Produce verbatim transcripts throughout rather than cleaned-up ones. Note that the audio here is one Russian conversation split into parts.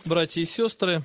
Братья и сестры,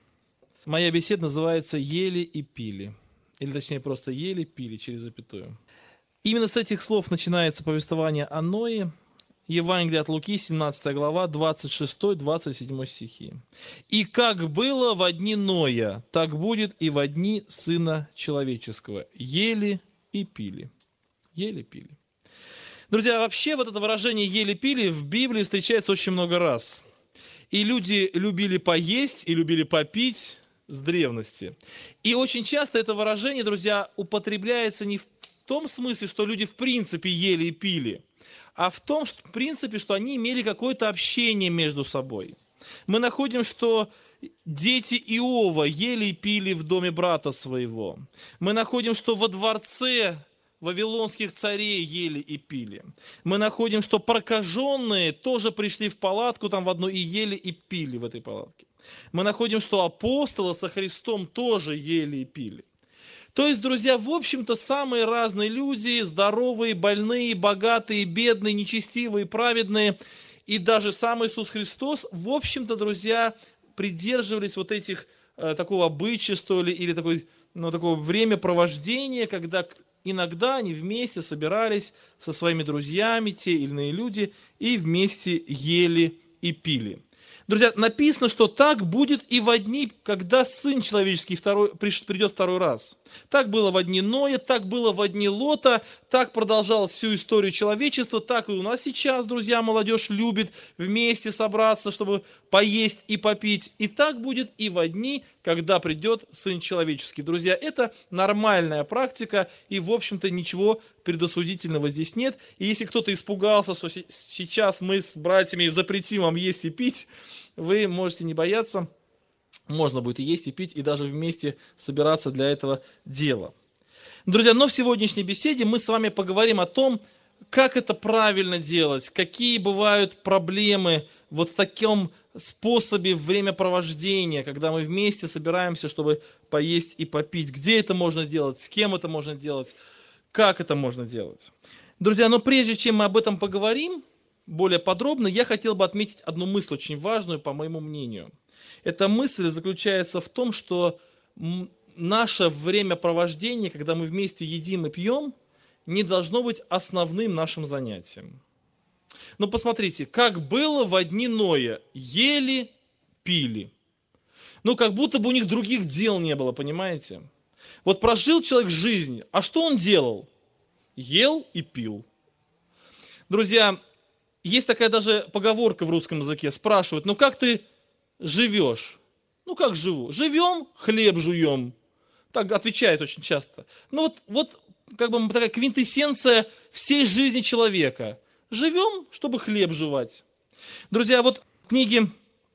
моя беседа называется «Ели и пили». Или точнее просто «Ели, пили» через запятую. Именно с этих слов начинается повествование о Ное, Евангелие от Луки, семнадцатая глава, двадцать шестой двадцать седьмой стихи. «И как было во дни Ноя, так будет и во дни Сына Человеческого. Ели и пили». Ели, пили. Друзья, вообще вот это выражение «ели, пили» в Библии встречается очень много раз. И люди любили поесть, и любили попить с древности. И очень часто это выражение, друзья, употребляется не в том смысле, что люди в принципе ели и пили, а в том, что, в принципе, что они имели какое-то общение между собой. Мы находим, что дети Иова ели и пили в доме брата своего. Мы находим, что во дворце вавилонских царей ели и пили. Мы находим, что прокаженные тоже пришли в палатку там в одну и ели и пили в этой палатке. Мы находим, что апостолы со Христом тоже ели и пили. То есть, друзья, в общем-то, самые разные люди, здоровые, больные, богатые, бедные, нечестивые, праведные, и даже сам Иисус Христос, в общем-то, друзья, придерживались вот этих, э, такого обычая, что ли, или такой, ну, такого времяпровождения, когда иногда они вместе собирались со своими друзьями, те или иные люди, и вместе ели и пили. Друзья, написано, что так будет и во дни, когда Сын Человеческий второй, придет второй раз. Так было во дни Ноя, так было во дни Лота, так продолжалось всю историю человечества, так и у нас сейчас, друзья, молодежь любит вместе собраться, чтобы поесть и попить. И так будет и во дни, когда придет Сын Человеческий. Друзья, это нормальная практика, и, в общем-то, ничего предосудительного здесь нет. И если кто-то испугался, что сейчас мы с братьями запретим вам есть и пить, вы можете не бояться, можно будет и есть, и пить, и даже вместе собираться для этого дела. Друзья, но в сегодняшней беседе мы с вами поговорим о том, как это правильно делать, какие бывают проблемы вот в таком способе времяпровождения, когда мы вместе собираемся, чтобы поесть и попить. Где это можно делать, с кем это можно делать, как это можно делать. Друзья, но прежде чем мы об этом поговорим более подробно, я хотел бы отметить одну мысль очень важную, по моему мнению. Эта мысль заключается в том, что наше времяпровождение, когда мы вместе едим и пьем, не должно быть основным нашим занятием. Но посмотрите, как было во дни Ноя, ели, пили. Ну, как будто бы у них других дел не было, понимаете? Вот прожил человек жизнь, а что он делал? Ел и пил. Друзья, есть такая даже поговорка в русском языке, спрашивают, ну как ты живешь? Ну как живу? Живем, хлеб жуем. Так отвечают очень часто. Ну вот, вот как бы такая квинтэссенция всей жизни человека. Живем, чтобы хлеб жевать. Друзья, вот в книге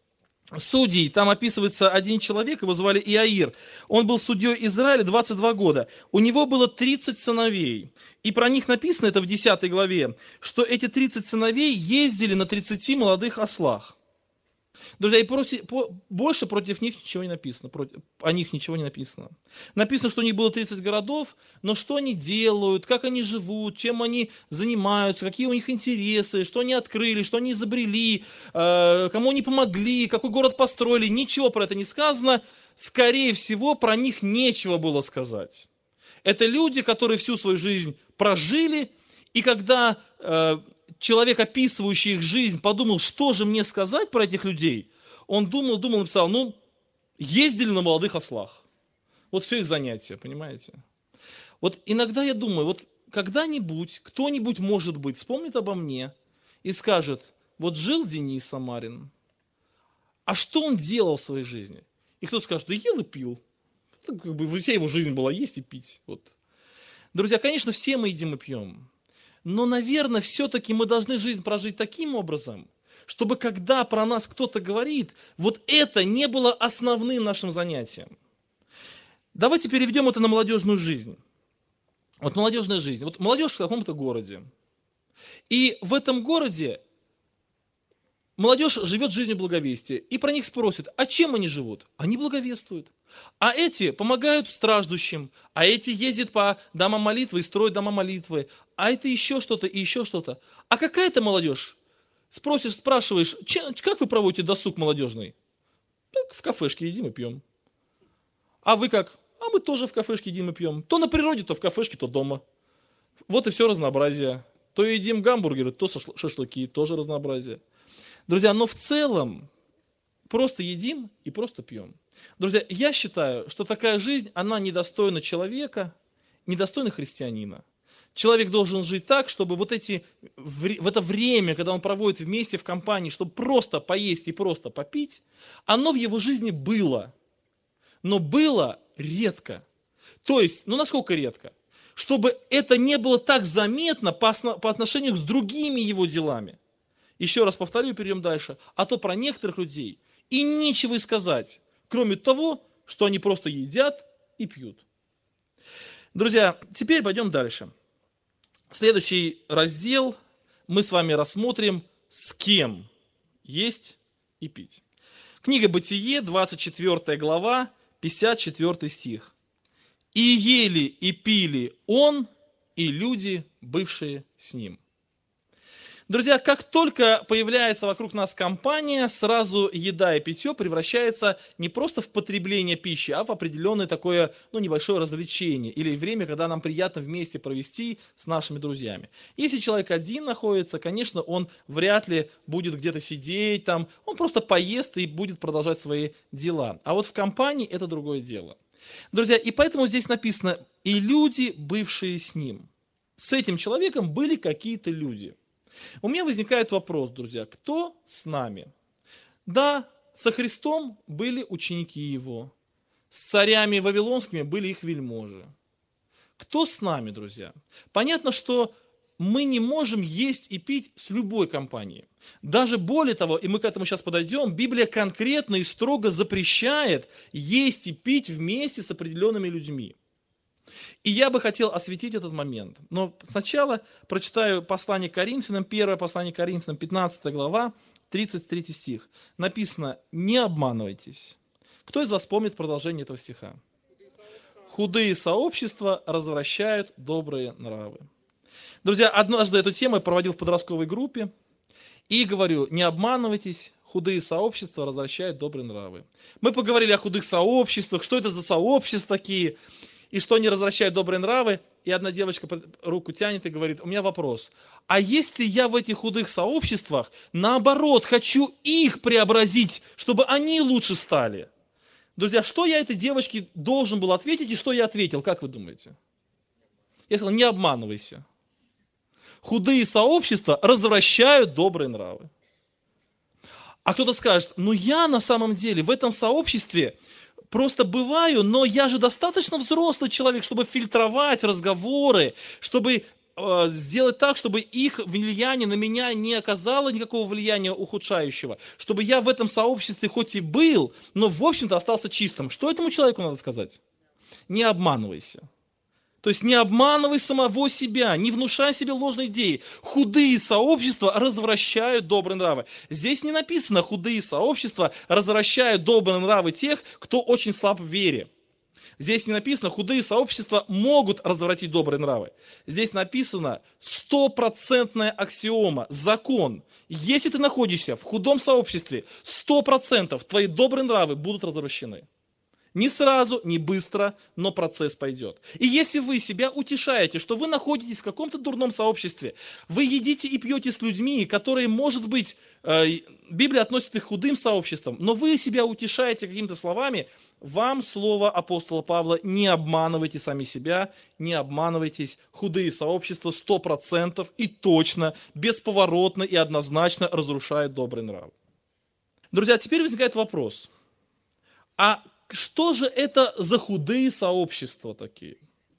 Судей, там описывается один человек, его звали Иаир. Он был судьей Израиля двадцать два года. У него было тридцать сыновей. И про них написано, это в десятой главе, что эти тридцать сыновей ездили на тридцати молодых ослах. Друзья, и против, по, больше против них ничего не написано, против, о них ничего не написано. Написано, что у них было тридцать городов, но что они делают, как они живут, чем они занимаются, какие у них интересы, что они открыли, что они изобрели, э, кому они помогли, какой город построили, ничего про это не сказано. Скорее всего, про них нечего было сказать. Это люди, которые всю свою жизнь прожили, и когда э, человек, описывающий их жизнь, подумал, что же мне сказать про этих людей, он думал, думал, написал, ну, ездили на молодых ослах. Вот все их занятия, понимаете? Вот иногда я думаю, вот когда-нибудь, кто-нибудь, может быть, вспомнит обо мне и скажет, вот жил Денис Самарин, а что он делал в своей жизни? И кто-то скажет, да ел и пил. Как бы вся его жизнь была есть и пить. Вот. Друзья, конечно, все мы едим и пьем. Но, наверное, все-таки мы должны жизнь прожить таким образом, чтобы когда про нас кто-то говорит, вот это не было основным нашим занятием. Давайте переведем это на молодежную жизнь. Вот молодежная жизнь. Вот молодежь в каком-то городе. И в этом городе молодежь живет жизнью благовестия. И про них спросят, а чем они живут? Они благовествуют. А эти помогают страждущим, а эти ездят по домам молитвы и строят дома молитвы, а это еще что-то и еще что-то. А какая это молодежь? Спросишь, спрашиваешь, как вы проводите досуг молодежный? Так, в кафешке едим и пьем. А вы как? А мы тоже в кафешке едим и пьем. То на природе, то в кафешке, то дома. Вот и все разнообразие. То едим гамбургеры, то шашлыки, тоже разнообразие. Друзья, но в целом просто едим и просто пьем. Друзья, я считаю, что такая жизнь, она недостойна человека, недостойна христианина. Человек должен жить так, чтобы вот эти, в это время, когда он проводит вместе в компании, чтобы просто поесть и просто попить, оно в его жизни было. Но было редко. То есть, ну насколько редко? Чтобы это не было так заметно по, осно, по отношению с другими его делами. Еще раз повторю, перейдем дальше. А то про некоторых людей и нечего и сказать, кроме того, что они просто едят и пьют. Друзья, теперь пойдем дальше. Следующий раздел мы с вами рассмотрим, с кем есть и пить. Книга Бытие, двадцать четвёртая глава, пятьдесят четвёртый стих. «И ели, и пили он, и люди, бывшие с ним». Друзья, как только появляется вокруг нас компания, сразу еда и питье превращается не просто в потребление пищи, а в определенное такое, ну, небольшое развлечение или время, когда нам приятно вместе провести с нашими друзьями. Если человек один находится, конечно, он вряд ли будет где-то сидеть там, он просто поест и будет продолжать свои дела. А вот в компании это другое дело. Друзья, и поэтому здесь написано «и люди, бывшие с ним». С этим человеком были какие-то люди. У меня возникает вопрос, друзья, кто с нами? Да, со Христом были ученики Его, с царями вавилонскими были их вельможи. Кто с нами, друзья? Понятно, что мы не можем есть и пить с любой компанией. Даже более того, и мы к этому сейчас подойдем, Библия конкретно и строго запрещает есть и пить вместе с определенными людьми. И я бы хотел осветить этот момент. Но сначала прочитаю послание к Коринфянам, первое послание к Коринфянам, пятнадцатая глава, тридцать третий стих. Написано: «Не обманывайтесь». Кто из вас помнит продолжение этого стиха? «Худые сообщества развращают добрые нравы». Друзья, однажды эту тему я проводил в подростковой группе. И говорю, не обманывайтесь, худые сообщества развращают добрые нравы. Мы поговорили о худых сообществах, что это за сообщества такие, и что они развращают добрые нравы. И одна девочка руку тянет и говорит: у меня вопрос. А если я в этих худых сообществах, наоборот, хочу их преобразить, чтобы они лучше стали? Друзья, что я этой девочке должен был ответить, и что я ответил, как вы думаете? Я сказал: не обманывайся. Худые сообщества развращают добрые нравы. А кто-то скажет: ну я на самом деле в этом сообществе просто бываю, но я же достаточно взрослый человек, чтобы фильтровать разговоры, чтобы э, сделать так, чтобы их влияние на меня не оказало никакого влияния ухудшающего, чтобы я в этом сообществе хоть и был, но в общем-то остался чистым. Что этому человеку надо сказать? Не обманывайся. То есть не обманывай самого себя, не внушай себе ложной идеи. Худые сообщества развращают добрые нравы. Здесь не написано: худые сообщества развращают добрые нравы тех, кто очень слаб в вере. Здесь не написано: худые сообщества могут развратить добрые нравы. Здесь написано стопроцентная аксиома, закон. Если ты находишься в худом сообществе, сто процентов твои добрые нравы будут развращены. Не сразу, не быстро, но процесс пойдет. И если вы себя утешаете, что вы находитесь в каком-то дурном сообществе, вы едите и пьете с людьми, которые, может быть, э, Библия относит их к худым сообществам, но вы себя утешаете какими-то словами, вам слово апостола Павла: не обманывайте сами себя, не обманывайтесь. Худые сообщества сто процентов и точно, бесповоротно и однозначно разрушают добрый нрав. Друзья, теперь возникает вопрос: а что же это за худые сообщества такие?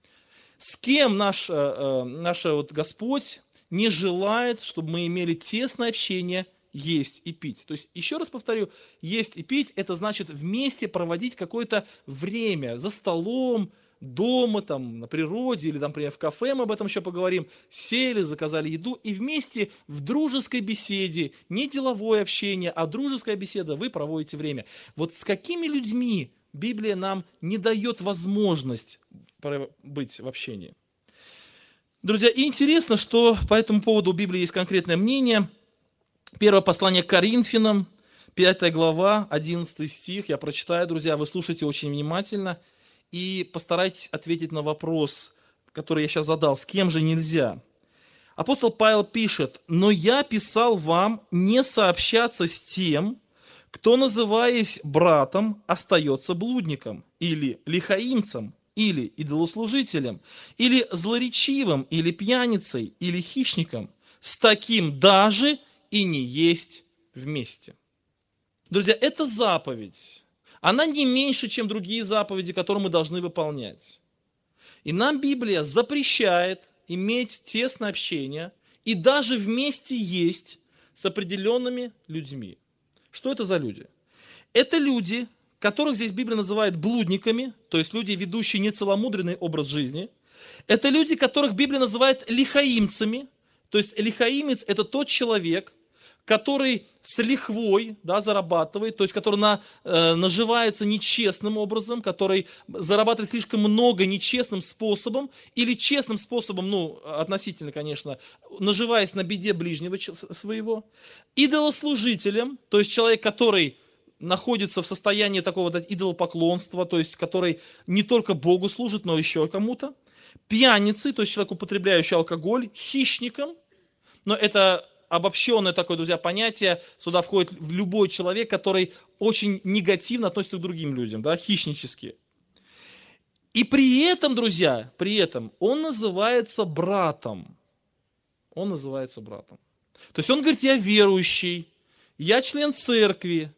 С кем наш, наш вот Господь не желает, чтобы мы имели тесное общение, есть и пить? То есть, еще раз повторю, есть и пить — это значит вместе проводить какое-то время за столом, дома, там, на природе или, например, в кафе, мы об этом еще поговорим, сели, заказали еду и вместе в дружеской беседе, не деловое общение, а дружеская беседа, вы проводите время. Вот с какими людьми Библия нам не дает возможность быть в общении? Друзья, и интересно, что по этому поводу у Библии есть конкретное мнение. Первое послание к Коринфянам, пятая глава, одиннадцатый стих, я прочитаю, друзья, вы слушайте очень внимательно и постарайтесь ответить на вопрос, который я сейчас задал, с кем же нельзя. Апостол Павел пишет: «Но я писал вам не сообщаться с тем, кто, называясь братом, остается блудником, или лихаимцем, или идолослужителем, или злоречивым, или пьяницей, или хищником. С таким даже и не есть вместе». Друзья, это заповедь. Она не меньше, чем другие заповеди, которые мы должны выполнять. И нам Библия запрещает иметь тесное общение и даже вместе есть с определенными людьми. Что это за люди? Это люди, которых здесь Библия называет блудниками, то есть люди, ведущие нецеломудренный образ жизни. Это люди, которых Библия называет лихаимцами, то есть лихаимец – это тот человек, который с лихвой, да, зарабатывает, то есть который на, э, наживается нечестным образом, который зарабатывает слишком много нечестным способом или честным способом, ну, относительно, конечно, наживаясь на беде ближнего своего. Идолослужителем, то есть человек, который находится в состоянии такого вот идолопоклонства, то есть который не только Богу служит, но еще кому-то. Пьяницей, то есть человек, употребляющий алкоголь. Хищником, но это обобщенное такое, друзья, понятие, сюда входит любой человек, который очень негативно относится к другим людям, да, хищнически. И при этом, друзья, при этом он называется братом. Он называется братом. То есть он говорит: я верующий, я член церкви,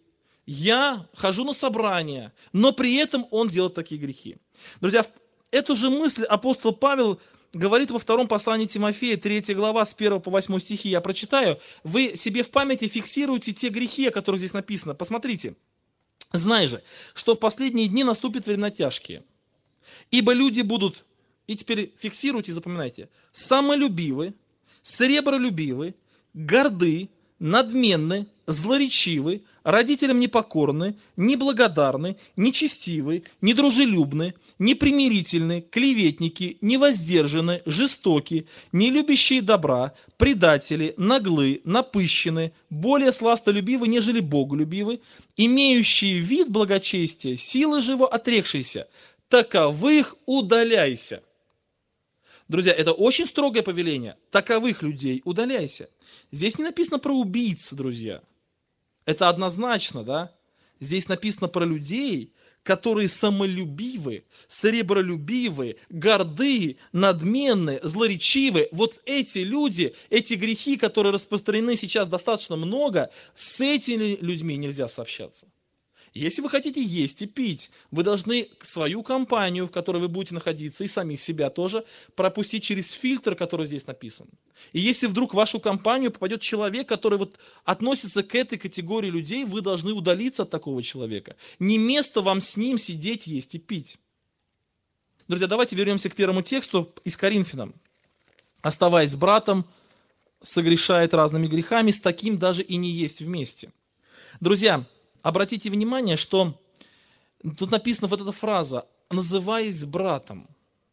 я хожу на собрания, но при этом он делает такие грехи. Друзья, эту же мысль апостол Павел говорит во втором послании Тимофея, третья глава, с первого по восьмой стихи. Я прочитаю. Вы себе в памяти фиксируете те грехи, о которых здесь написано. Посмотрите. «Знай же, что в последние дни наступят времена тяжкие. Ибо люди будут», и теперь фиксируйте и запоминайте, «самолюбивы, сребролюбивы, горды, надменны, злоречивы, родителям непокорны, неблагодарны, нечестивы, недружелюбны, непримирительны, клеветники, невоздержаны, жестоки, не любящие добра, предатели, наглы, напыщены, более сластолюбивы, нежели боголюбивы, имеющие вид благочестия, силы живо отрекшиеся, таковых удаляйся». Друзья, это очень строгое повеление. Таковых людей удаляйся. Здесь не написано про убийц, друзья. Это однозначно, да? Здесь написано про людей, которые самолюбивы, сребролюбивы, горды, надменны, злоречивы. Вот эти люди, эти грехи, которые распространены сейчас достаточно много, с этими людьми нельзя сообщаться. Если вы хотите есть и пить, вы должны свою компанию, в которой вы будете находиться, и самих себя тоже, пропустить через фильтр, который здесь написан. И если вдруг в вашу компанию попадет человек, который вот относится к этой категории людей, вы должны удалиться от такого человека. Не место вам с ним сидеть, есть и пить. Друзья, давайте вернемся к первому тексту из Коринфянам. «Оставаясь с братом, согрешает разными грехами, с таким даже и не есть вместе». Друзья, обратите внимание, что тут написана вот эта фраза «называясь братом».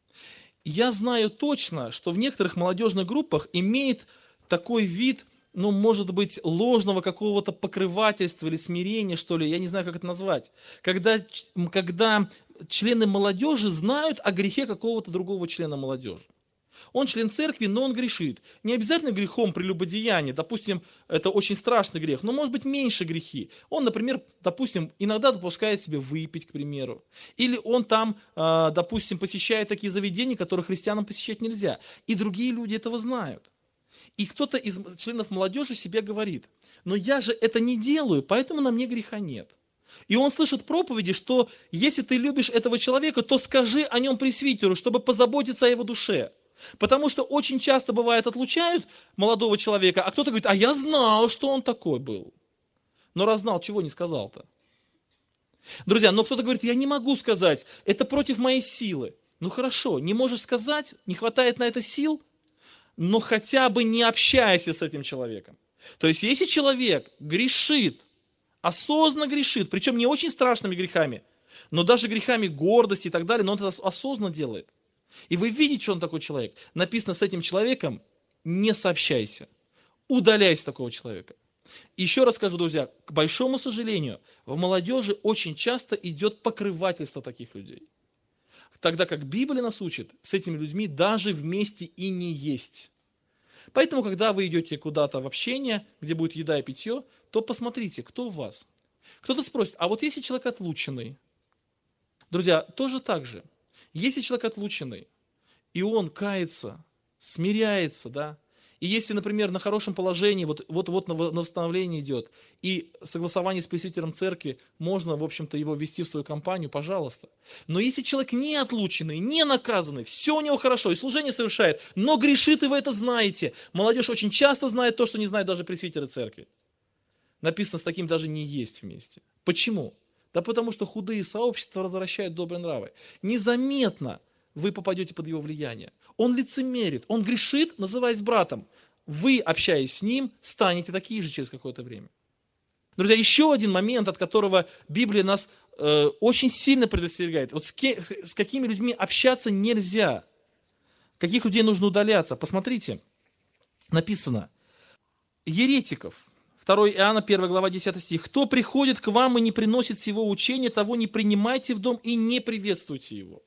Я знаю точно, что в некоторых молодежных группах имеет такой вид, ну, может быть, ложного какого-то покрывательства или смирения, что ли, я не знаю, как это назвать. Когда, когда члены молодежи знают о грехе какого-то другого члена молодежи. Он член церкви, но он грешит. Не обязательно грехом прелюбодеяния, допустим, это очень страшный грех, но может быть меньше грехи. Он, например, допустим, иногда допускает себе выпить, к примеру. Или он там, допустим, посещает такие заведения, которые христианам посещать нельзя. И другие люди этого знают. И кто-то из членов молодежи себе говорит: но я же это не делаю, поэтому на мне греха нет. И он слышит проповеди, что если ты любишь этого человека, то скажи о нем пресвитеру, чтобы позаботиться о его душе. Потому что очень часто бывает отлучают молодого человека, а кто-то говорит: а я знал, что он такой был. Но раз знал, чего не сказал-то? Друзья, но кто-то говорит: я не могу сказать, это против моей силы. Ну хорошо, не можешь сказать, не хватает на это сил, но хотя бы не общайся с этим человеком. То есть если человек грешит, осознанно грешит, причем не очень страшными грехами, но даже грехами гордости и так далее, но он это осознанно делает. И вы видите, что он такой человек. Написано: с этим человеком не сообщайся. Удаляйся такого человека. Еще раз скажу, друзья, к большому сожалению, в молодежи очень часто идет покрывательство таких людей. Тогда как Библия нас учит, с этими людьми даже вместе и не есть. Поэтому, когда вы идете куда-то в общение, где будет еда и питье, то посмотрите, кто у вас. Кто-то спросит, а вот если человек отлученный? Друзья, тоже так же. Если человек отлученный, и он кается, смиряется, да, и если, например, на хорошем положении, вот, вот, вот на, на восстановление идет, и согласование с пресвитером церкви, можно, в общем-то, его ввести в свою компанию, пожалуйста. Но если человек не отлученный, не наказанный, все у него хорошо, и служение совершает, но грешит, и вы это знаете. Молодежь очень часто знает то, что не знает даже пресвитеры церкви. Написано, с таким даже не есть вместе. Почему? Да потому что худые сообщества развращают добрые нравы. Незаметно вы попадете под его влияние. Он лицемерит, он грешит, называясь братом. Вы, общаясь с ним, станете такие же через какое-то время. Друзья, еще один момент, от которого Библия нас э, очень сильно предостерегает. Вот с, ке, с какими людьми общаться нельзя, каких людей нужно удаляться. Посмотрите, написано, еретиков, второе Иоанна, первая глава, десятый стих. «Кто приходит к вам и не приносит сего учения, того не принимайте в дом и не приветствуйте его».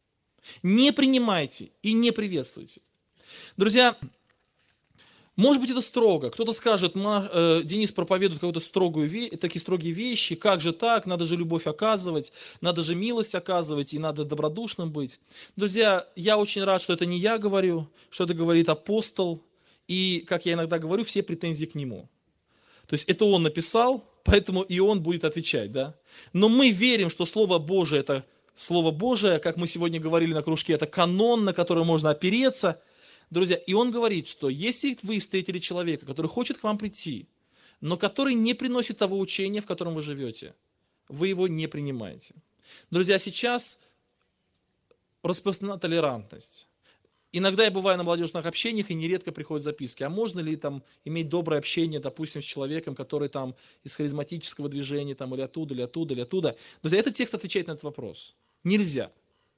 Не принимайте и не приветствуйте. Друзья, может быть, это строго. Кто-то скажет, э, Денис проповедует какую-то строгую, такие строгие вещи. Как же так? Надо же любовь оказывать, надо же милость оказывать, и надо добродушным быть. Друзья, я очень рад, что это не я говорю, что это говорит апостол. И, как я иногда говорю, все претензии к нему. То есть это он написал, поэтому и он будет отвечать. Да? Но мы верим, что Слово Божие – это Слово Божие, как мы сегодня говорили на кружке, это канон, на который можно опереться. Друзья, и он говорит, что если вы встретили человека, который хочет к вам прийти, но который не приносит того учения, в котором вы живете, вы его не принимаете. Друзья, сейчас распространена толерантность. Иногда я бываю на молодежных общениях, и нередко приходят записки. А можно ли там иметь доброе общение, допустим, с человеком, который там из харизматического движения, там, или оттуда, или оттуда, или оттуда. Друзья, этот текст отвечает на этот вопрос. Нельзя.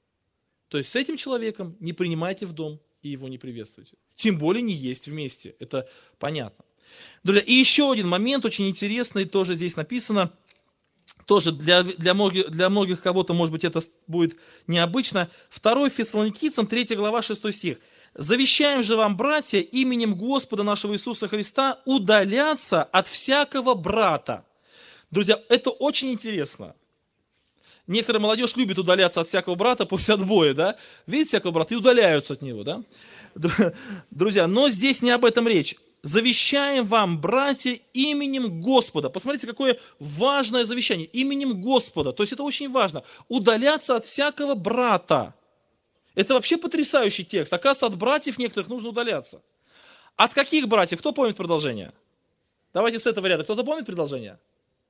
То есть с этим человеком не принимайте в дом и его не приветствуйте. Тем более не есть вместе. Это понятно. Друзья, и еще один момент очень интересный, тоже здесь написано. Тоже для, для, многих, для многих кого-то, может быть, это будет необычно. второе Фессалоникийцам, третья глава, шестой стих. «Завещаем же вам, братья, именем Господа нашего Иисуса Христа удаляться от всякого брата». Друзья, это очень интересно. Некоторая молодежь любит удаляться от всякого брата после отбоя, да? Видите всякого брата и удаляются от него, да? Друзья, но здесь не об этом речь. «Завещаем вам, братья, именем Господа». Посмотрите, какое важное завещание. Именем Господа. То есть это очень важно. Удаляться от всякого брата. Это вообще потрясающий текст. Оказывается, от братьев некоторых нужно удаляться. От каких братьев? Кто помнит продолжение? Давайте с этого ряда. Кто-то помнит продолжение?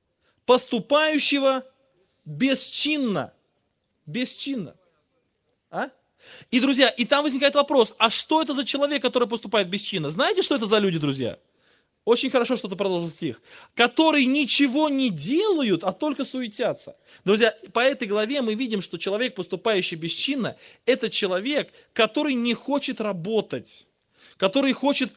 Поступающего бесчинно. Бесчинно. А? И, друзья, и там возникает вопрос, а что это за человек, который поступает бесчинно? Знаете, что это за люди, друзья? Очень хорошо, что ты продолжил стих. Которые ничего не делают, а только суетятся. Друзья, по этой главе мы видим, что человек, поступающий бесчинно, это человек, который не хочет работать, который хочет...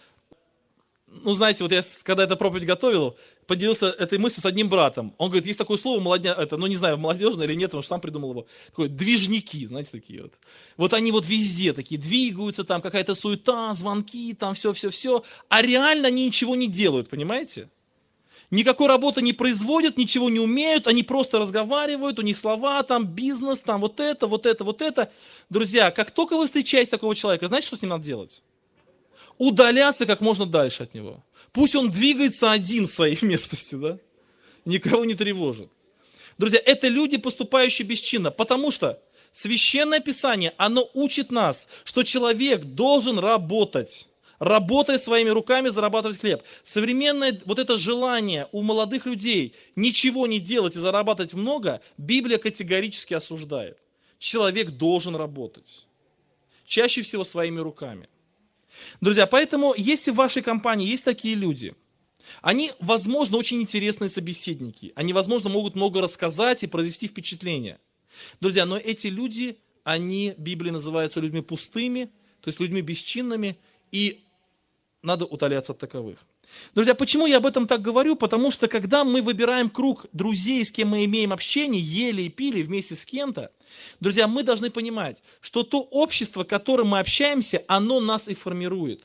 Ну, знаете, вот я, когда эту проповедь готовил, поделился этой мыслью с одним братом. Он говорит, есть такое слово, молодня, это, ну, не знаю, молодежное или нет, он же сам придумал его. Такое, движники, знаете, такие вот. Вот они вот везде такие двигаются, там какая-то суета, звонки, там все-все-все. А реально они ничего не делают, понимаете? Никакой работы не производят, ничего не умеют, они просто разговаривают, у них слова, там бизнес, там вот это, вот это, вот это. Друзья, как только вы встречаете такого человека, знаете, что с ним надо делать? Удаляться как можно дальше от него. Пусть он двигается один в своей местности, да? Никого не тревожит. Друзья, это люди, поступающие бесчинно, потому что Священное Писание, оно учит нас, что человек должен работать, работая своими руками, зарабатывать хлеб. Современное вот это желание у молодых людей ничего не делать и зарабатывать много, Библия категорически осуждает. Человек должен работать. Чаще всего своими руками. Друзья, поэтому, если в вашей компании есть такие люди, они, возможно, очень интересные собеседники, они, возможно, могут много рассказать и произвести впечатление. Друзья, но эти люди, они, Библия называются людьми пустыми, то есть людьми бесчинными, и надо удаляться от таковых. Друзья, почему я об этом так говорю? Потому что когда мы выбираем круг друзей, с кем мы имеем общение, ели и пили вместе с кем-то, друзья, мы должны понимать, что то общество, которым мы общаемся, оно нас и формирует.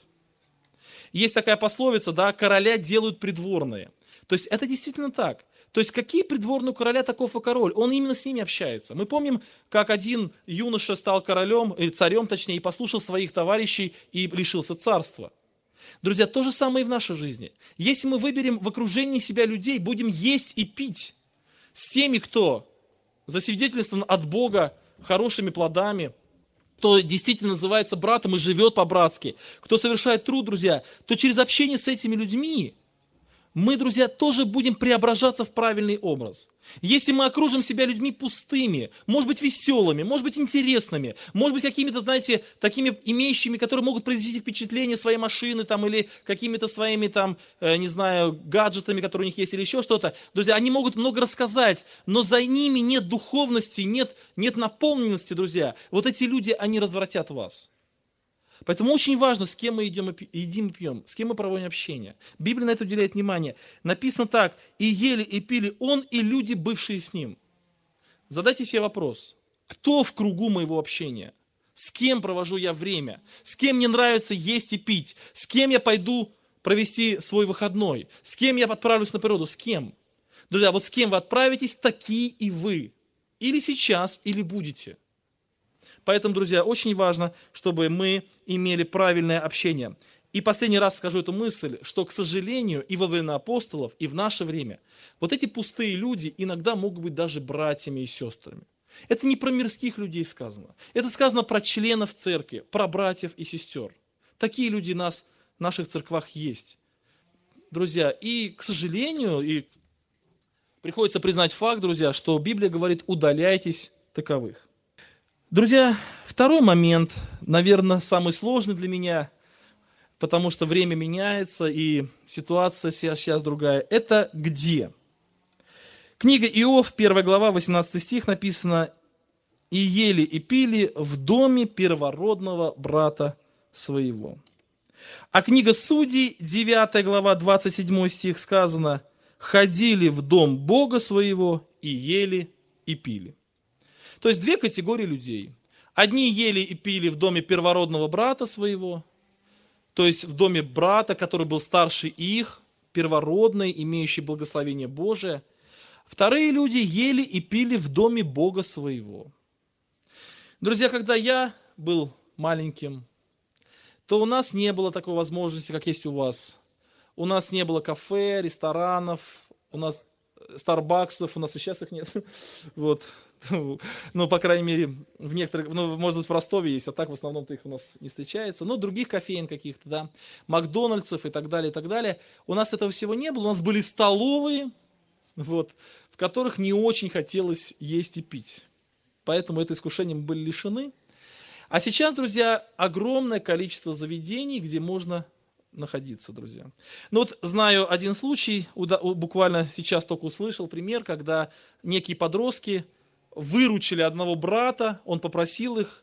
Есть такая пословица, да, короля делают придворные. То есть это действительно так. То есть какие придворные у короля, таков и король. Он именно с ними общается. Мы помним, как один юноша стал королем, или царем точнее, и послушал своих товарищей и лишился царства. Друзья, то же самое и в нашей жизни. Если мы выберем в окружении себя людей, будем есть и пить с теми, кто засвидетельствован от Бога хорошими плодами, кто действительно называется братом и живет по-братски, кто совершает труд, друзья, то через общение с этими людьми мы, друзья, тоже будем преображаться в правильный образ. Если мы окружим себя людьми пустыми, может быть, веселыми, может быть, интересными, может быть, какими-то, знаете, такими имеющими, которые могут произвести впечатление своей машины там, или какими-то своими, там, э, не знаю, гаджетами, которые у них есть, или еще что-то. Друзья, они могут много рассказать, но за ними нет духовности, нет, нет наполненности, друзья. Вот эти люди, они развратят вас. Поэтому очень важно, с кем мы идем и едим и пьем, с кем мы проводим общение. Библия на это уделяет внимание. Написано так: «И ели, и пили он, и люди, бывшие с ним». Задайте себе вопрос: кто в кругу моего общения? С кем провожу я время? С кем мне нравится есть и пить? С кем я пойду провести свой выходной? С кем я отправлюсь на природу? С кем? Друзья, вот с кем вы отправитесь, такие и вы. Или сейчас, или будете. Поэтому, друзья, очень важно, чтобы мы имели правильное общение. И последний раз скажу эту мысль, что, к сожалению, и во время апостолов, и в наше время, вот эти пустые люди иногда могут быть даже братьями и сестрами. Это не про мирских людей сказано. Это сказано про членов церкви, про братьев и сестер. Такие люди у нас в наших церквах есть. Друзья, и, к сожалению, и приходится признать факт, друзья, что Библия говорит: удаляйтесь таковых. Друзья, второй момент, наверное, самый сложный для меня, потому что время меняется и ситуация сейчас другая. Это где? Книга Иов, первая глава, восемнадцатый стих написано: «И ели, и пили в доме первородного брата своего». А книга Судей, девятая глава, двадцать седьмой стих сказано: «Ходили в дом Бога своего и ели, и пили». То есть две категории людей. Одни ели и пили в доме первородного брата своего, то есть в доме брата, который был старше их, первородный, имеющий благословение Божие. Вторые люди ели и пили в доме Бога своего. Друзья, когда я был маленьким, то у нас не было такой возможности, как есть у вас. У нас не было кафе, ресторанов, у нас старбаксов, у нас и сейчас их нет. Вот. Ну, по крайней мере, в некоторых, ну, может быть, в Ростове есть, а так в основном-то их у нас не встречается. Но других кофеин каких-то, да, Макдональдсов и так далее, и так далее. У нас этого всего не было. У нас были столовые, вот, в которых не очень хотелось есть и пить. Поэтому это искушение мы были лишены. А сейчас, друзья, огромное количество заведений, где можно находиться, друзья. Ну вот знаю один случай, буквально сейчас только услышал пример, когда некие подростки выручили одного брата, он попросил их,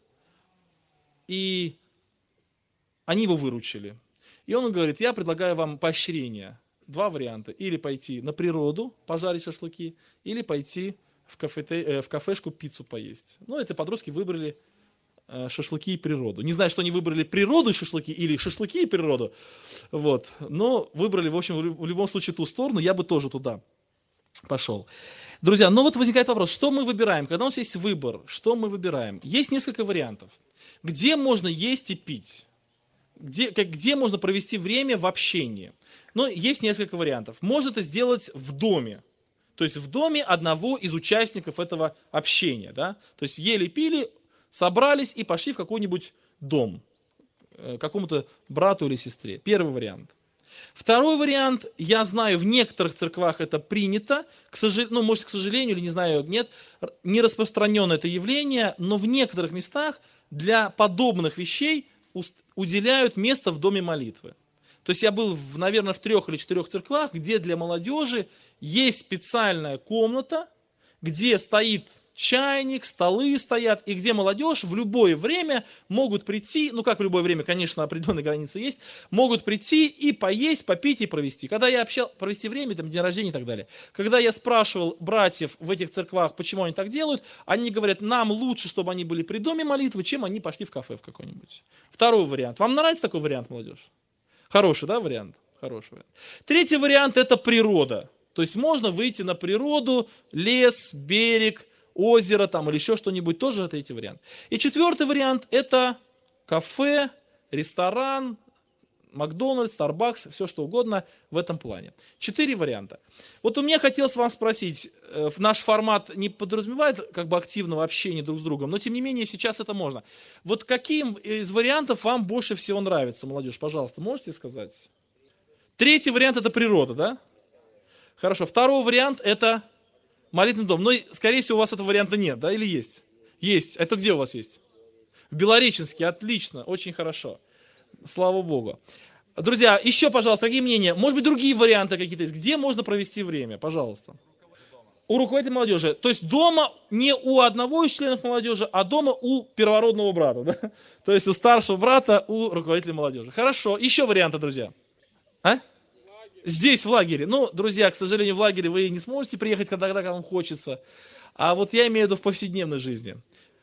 и они его выручили. И он говорит: я предлагаю вам поощрение. Два варианта. Или пойти на природу, пожарить шашлыки, или пойти в, кафе, в кафешку пиццу поесть. Ну, эти подростки выбрали шашлыки и природу. Не знаю, что они выбрали: природу и шашлыки или шашлыки и природу. Вот. Но выбрали, в общем, в любом случае ту сторону. Я бы тоже туда пошел. Друзья, но вот возникает вопрос, что мы выбираем? Когда у нас есть выбор, что мы выбираем? Есть несколько вариантов. Где можно есть и пить? Где, как, где можно провести время в общении? Но есть несколько вариантов. Можно это сделать в доме. То есть в доме одного из участников этого общения. Да? То есть ели, пили, собрались и пошли в какой-нибудь дом. К какому-то брату или сестре. Первый вариант. Второй вариант, я знаю, в некоторых церквах это принято, к сожалению, ну, может, к сожалению, или не знаю, нет, не распространено это явление, но в некоторых местах для подобных вещей уделяют место в доме молитвы. То есть я был, в, наверное, в трех или четырех церквах, где для молодежи есть специальная комната, где стоит чайник, столы стоят, и где молодежь в любое время могут прийти, ну как в любое время, конечно, определенные границы есть, могут прийти и поесть, попить и провести. Когда я общал, провести время, там, день рождения и так далее. Когда я спрашивал братьев в этих церквах, почему они так делают, они говорят, нам лучше, чтобы они были при доме молитвы, чем они пошли в кафе в какой-нибудь. Второй вариант. Вам нравится такой вариант, молодежь? Хороший, да, вариант? Хороший вариант. Третий вариант – это природа. То есть можно выйти на природу, лес, берег, озеро там или еще что-нибудь, тоже третий вариант. И четвертый вариант – это кафе, ресторан, Макдональдс, Starbucks, все что угодно в этом плане. Четыре варианта. Вот у меня хотелось вам спросить, э, наш формат не подразумевает как бы активного общения друг с другом, но тем не менее сейчас это можно. Вот каким из вариантов вам больше всего нравится, молодежь, пожалуйста, можете сказать? Третий вариант – это природа, да? Хорошо. Второй вариант – это молитвенный дом. Но, скорее всего, у вас этого варианта нет, да, или есть? Есть. Это где у вас есть? В Белореченске. Отлично. Очень хорошо. Слава Богу. Друзья, еще, пожалуйста, какие мнения? Может быть, другие варианты какие-то есть? Где можно провести время? Пожалуйста. У руководителя молодежи. То есть дома не у одного из членов молодежи, а дома у первородного брата. Да? То есть у старшего брата, у руководителя молодежи. Хорошо. Еще варианты, друзья. А? Здесь, в лагере. Ну, друзья, к сожалению, в лагере вы не сможете приехать, когда, когда вам хочется. А вот я имею в виду в повседневной жизни.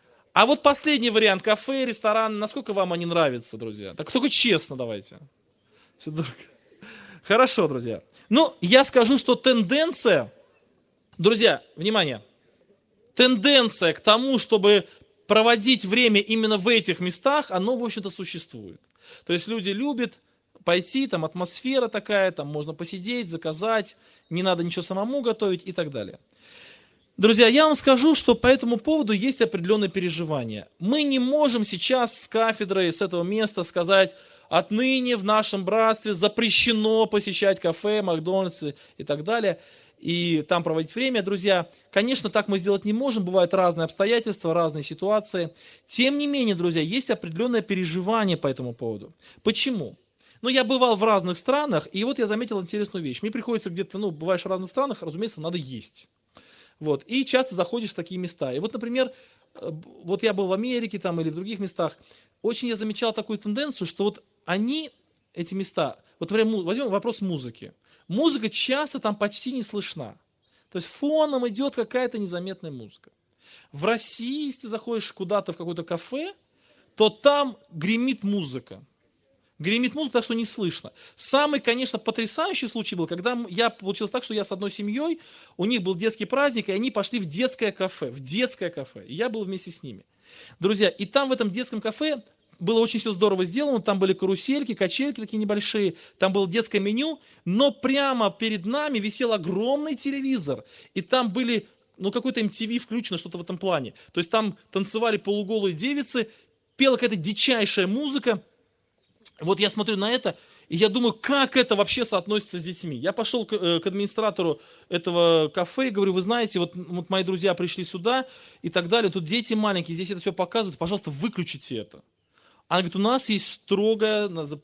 А вот последний вариант, кафе, ресторан, насколько вам они нравятся, друзья? Так только честно давайте. Все дорого. Хорошо, друзья. Ну, я скажу, что тенденция, друзья, внимание, тенденция к тому, чтобы проводить время именно в этих местах, оно, в общем-то, существует. То есть люди любят пойти, там атмосфера такая, там можно посидеть, заказать, не надо ничего самому готовить и так далее. Друзья, я вам скажу, что по этому поводу есть определенные переживания. Мы не можем сейчас с кафедры, с этого места сказать, отныне в нашем братстве запрещено посещать кафе, Макдональдсы и так далее, и там проводить время. Друзья, конечно, так мы сделать не можем, бывают разные обстоятельства, разные ситуации. Тем не менее, друзья, есть определенное переживание по этому поводу. Почему? Ну, я бывал в разных странах, и вот я заметил интересную вещь. Мне приходится где-то, ну, бываешь в разных странах, разумеется, надо есть. Вот, и часто заходишь в такие места. И вот, например, вот я был в Америке там или в других местах, очень я замечал такую тенденцию, что вот они, эти места, вот, например, возьмем вопрос музыки. Музыка часто там почти не слышна. То есть фоном идет какая-то незаметная музыка. В России, если ты заходишь куда-то в какое-то кафе, то там гремит музыка. Гремит музыка, так что не слышно. Самый, конечно, потрясающий случай был, когда я получилось так, что я с одной семьей, у них был детский праздник, и они пошли в детское кафе, в детское кафе. И я был вместе с ними. Друзья, и там в этом детском кафе было очень все здорово сделано, там были карусельки, качельки такие небольшие, там было детское меню, но прямо перед нами висел огромный телевизор, и там были, ну, какой-то эм ти ви включено, что-то в этом плане. То есть там танцевали полуголые девицы, пела какая-то дичайшая музыка. Вот я смотрю на это, и я думаю, как это вообще соотносится с детьми. Я пошел к, э, к администратору этого кафе и говорю, вы знаете, вот, вот мои друзья пришли сюда и так далее, тут дети маленькие, здесь это все показывают, пожалуйста, выключите это. Она говорит, у нас есть строгое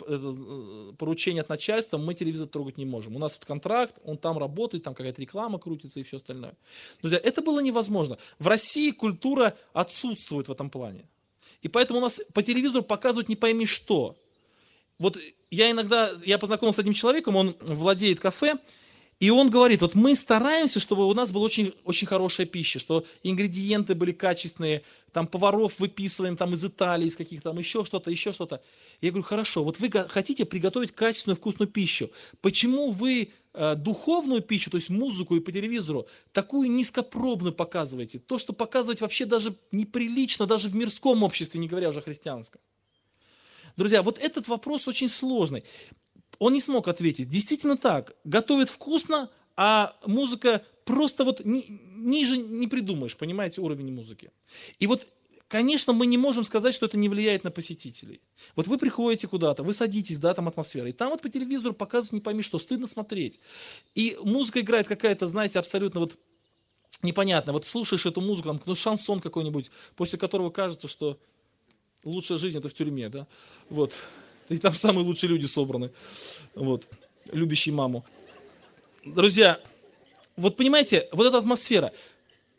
поручение от начальства, мы телевизор трогать не можем. У нас вот контракт, он там работает, там какая-то реклама крутится и все остальное. Друзья, это было невозможно. В России культура отсутствует в этом плане. И поэтому у нас по телевизору показывают не пойми что. Вот я иногда, я познакомился с одним человеком, он владеет кафе, и он говорит, вот мы стараемся, чтобы у нас была очень, очень хорошая пища, что ингредиенты были качественные, там поваров выписываем там из Италии, из каких-то там еще что-то, еще что-то. Я говорю, хорошо, вот вы хотите приготовить качественную вкусную пищу, почему вы э, духовную пищу, то есть музыку и по телевизору, такую низкопробную показываете? То, что показывать вообще даже неприлично, даже в мирском обществе, не говоря уже о христианском. Друзья, вот этот вопрос очень сложный. Он не смог ответить. Действительно так. Готовят вкусно, а музыка просто вот ни, ниже не придумаешь, понимаете, уровень музыки. И вот, конечно, мы не можем сказать, что это не влияет на посетителей. Вот вы приходите куда-то, вы садитесь, да, там атмосфера, и там вот по телевизору показывают не пойми что, стыдно смотреть. И музыка играет какая-то, знаете, абсолютно вот непонятная. Вот слушаешь эту музыку, там, ну, шансон какой-нибудь, после которого кажется, что лучшая жизнь это в тюрьме, да, вот, и там самые лучшие люди собраны, вот, любящие маму. Друзья, вот понимаете, вот эта атмосфера,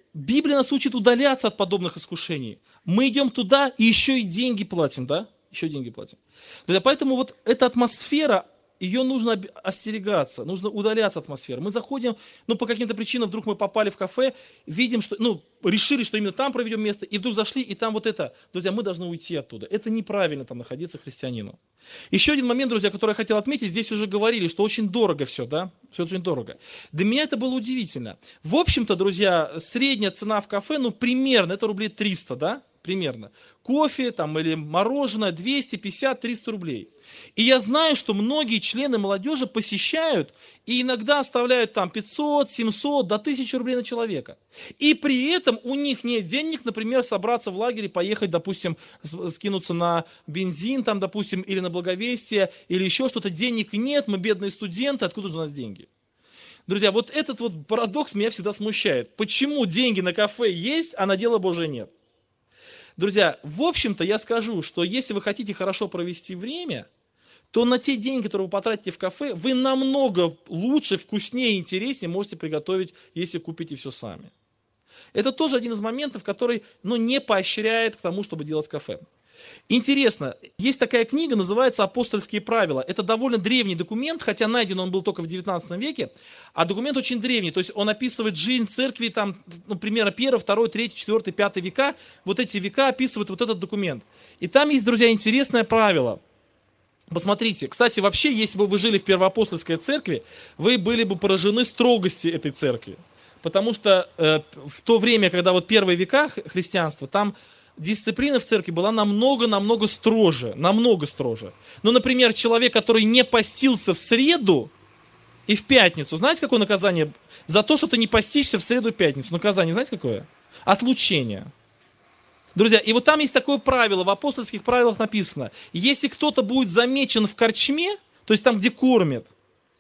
Библия нас учит удаляться от подобных искушений. Мы идем туда и еще и деньги платим, да? Еще деньги платим. Друзья, поэтому вот эта атмосфера, ее нужно об- остерегаться, нужно удаляться от атмосферы. Мы заходим, ну, по каким-то причинам, вдруг мы попали в кафе, видим, что, ну, решили, что именно там проведем место, и вдруг зашли, и там вот это. Друзья, мы должны уйти оттуда. Это неправильно там находиться христианину. Еще один момент, друзья, который я хотел отметить, здесь уже говорили, что очень дорого все, да, все очень дорого. Для меня это было удивительно. В общем-то, друзья, средняя цена в кафе, ну, примерно, это рублей триста, да, примерно. Кофе там или мороженое двести пятьдесят - триста рублей. И я знаю, что многие члены молодежи посещают и иногда оставляют там пятьсот, семьсот, до тысячи рублей на человека. И при этом у них нет денег, например, собраться в лагере, поехать, допустим, с- скинуться на бензин, там, допустим, или на благовестие, или еще что-то. Денег нет, мы бедные студенты, откуда же у нас деньги? Друзья, вот этот вот парадокс меня всегда смущает. Почему деньги на кафе есть, а на дело Божие нет? Друзья, в общем-то, я скажу, что если вы хотите хорошо провести время, то на те деньги, которые вы потратите в кафе, вы намного лучше, вкуснее и интереснее можете приготовить, если купите все сами. Это тоже один из моментов, который, ну, не поощряет к тому, чтобы делать кафе. Интересно, есть такая книга, называется «Апостольские правила». Это довольно древний документ, хотя найден он был только в девятнадцатом веке, а документ очень древний, то есть он описывает жизнь церкви, там, ну, примерно первый, второй, третий, четвертый, пятый века, вот эти века описывает вот этот документ. И там есть, друзья, интересное правило. Посмотрите, кстати, вообще, если бы вы жили в Первоапостольской церкви, вы были бы поражены строгости этой церкви. Потому что э, в то время, когда вот первые века х- христианства, там дисциплина в церкви была намного-намного строже, намного строже. Ну, например, человек, который не постился в среду и в пятницу, знаете, какое наказание? За то, что ты не постишься в среду и пятницу. Наказание, знаете, какое? Отлучение. Друзья, и вот там есть такое правило, в апостольских правилах написано, если кто-то будет замечен в корчме, то есть там, где кормят,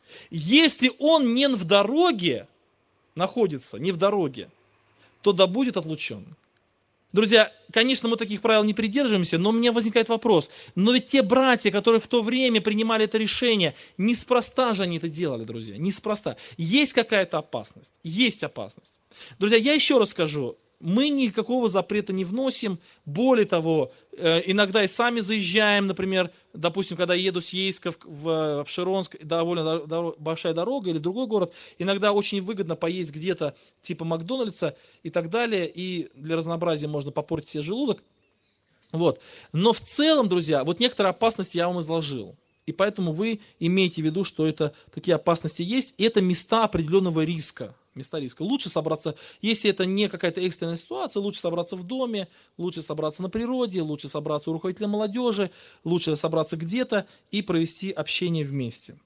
если он не в дороге находится, не в дороге, то да будет отлучен. Друзья, конечно, мы таких правил не придерживаемся, но у меня возникает вопрос. Но ведь те братья, которые в то время принимали это решение, неспроста же они это делали, друзья, неспроста. Есть какая-то опасность, есть опасность. Друзья, я еще раз скажу, мы никакого запрета не вносим, более того, э, иногда и сами заезжаем, например, допустим, когда я еду с Ейска в, в Обширонск, довольно дор- дор- большая дорога или другой город, иногда очень выгодно поесть где-то типа Макдональдса и так далее, и для разнообразия можно попортить себе желудок. Вот. Но в целом, друзья, вот некоторые опасности я вам изложил. И поэтому вы имеете в виду, что это такие опасности есть, и это места определенного риска. Места риска. Лучше собраться, если это не какая-то экстренная ситуация, лучше собраться в доме, лучше собраться на природе, лучше собраться у руководителя молодежи, лучше собраться где-то и провести общение вместе.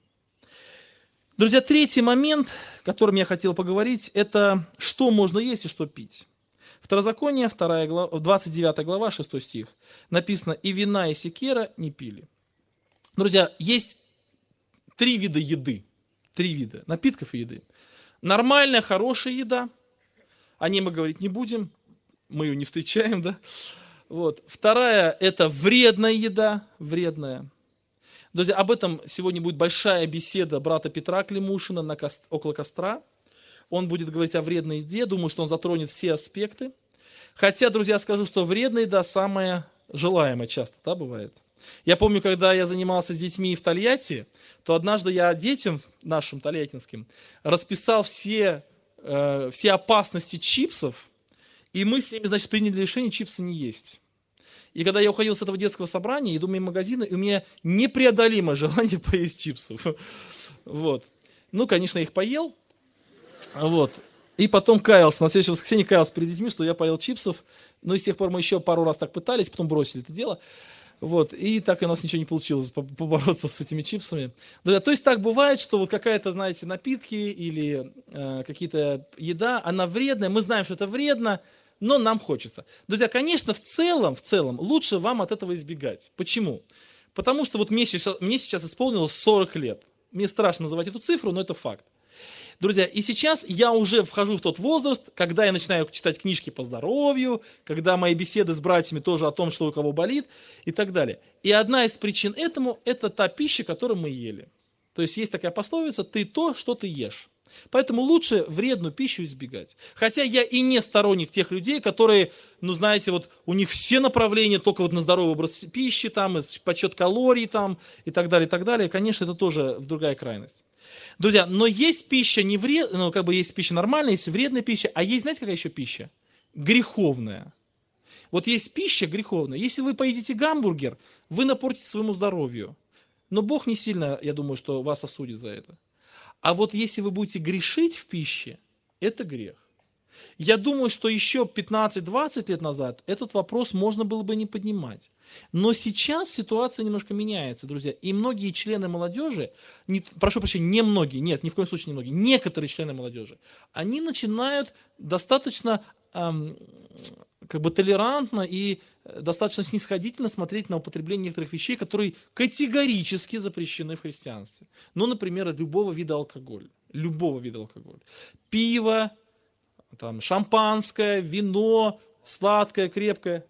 Друзья, третий момент, о котором я хотел поговорить, это что можно есть и что пить. Второзаконие, вторая глава, двадцать девятая глава, шестой стих. Написано: «И вина, и секера не пили». Друзья, есть три вида еды. Три вида напитков и еды. Нормальная, хорошая еда. О ней мы говорить не будем. Мы ее не встречаем, да? Вот. Вторая – это вредная еда. Вредная. Друзья, об этом сегодня будет большая беседа брата Петра Климушина на кост... около костра. Он будет говорить о вредной еде. Думаю, что он затронет все аспекты. Хотя, друзья, скажу, что вредная еда самая желаемая часто, да, бывает. Я помню, когда я занимался с детьми в Тольятти, то однажды я детям нашим тольяттинским расписал все, э, все опасности чипсов, и мы с ними, значит, приняли решение чипсы не есть. И когда я уходил с этого детского собрания, иду мимо магазина, и у меня непреодолимое желание поесть чипсов. Вот. Ну, конечно, я их поел. Вот. И потом каялся, на следующее воскресенье каялся перед детьми, что я поел чипсов. Ну, и с тех пор мы еще пару раз так пытались, потом бросили это дело. Вот, и так и у нас ничего не получилось побороться с этими чипсами. Да, то есть так бывает, что вот какая-то, знаете, напитки или э, какие-то еда, она вредная, мы знаем, что это вредно, но нам хочется. Друзья, конечно, в целом, в целом, лучше вам от этого избегать. Почему? Потому что вот мне сейчас, мне сейчас исполнилось сорок лет. Мне страшно называть эту цифру, но это факт. Друзья, и сейчас я уже вхожу в тот возраст, когда я начинаю читать книжки по здоровью, когда мои беседы с братьями тоже о том, что у кого болит и так далее. И одна из причин этому – это та пища, которую мы ели. То есть есть такая пословица: ты то, что ты ешь. Поэтому лучше вредную пищу избегать. Хотя я и не сторонник тех людей, которые, ну знаете, вот у них все направления только вот на здоровый образ пищи, там, подсчет калорий там, и так далее, и так далее. Конечно, это тоже другая крайность. Друзья, но есть пища не вред, ну как бы есть пища нормальная, есть вредная пища, а есть, знаете, какая еще пища? Греховная. Вот есть пища греховная. Если вы поедите гамбургер, вы напортите своему здоровью. Но Бог не сильно, я думаю, что вас осудит за это. А вот если вы будете грешить в пище, это грех. Я думаю, что еще пятнадцать-двадцать лет назад этот вопрос можно было бы не поднимать. Но сейчас ситуация немножко меняется, друзья. И многие члены молодежи, не, прошу прощения, не многие, нет, ни в коем случае не многие, некоторые члены молодежи, они начинают достаточно эм, как бы толерантно и достаточно снисходительно смотреть на употребление некоторых вещей, которые категорически запрещены в христианстве. Ну, например, любого вида алкоголя. Любого вида алкоголя. Пиво, там, шампанское, вино, сладкое, крепкое.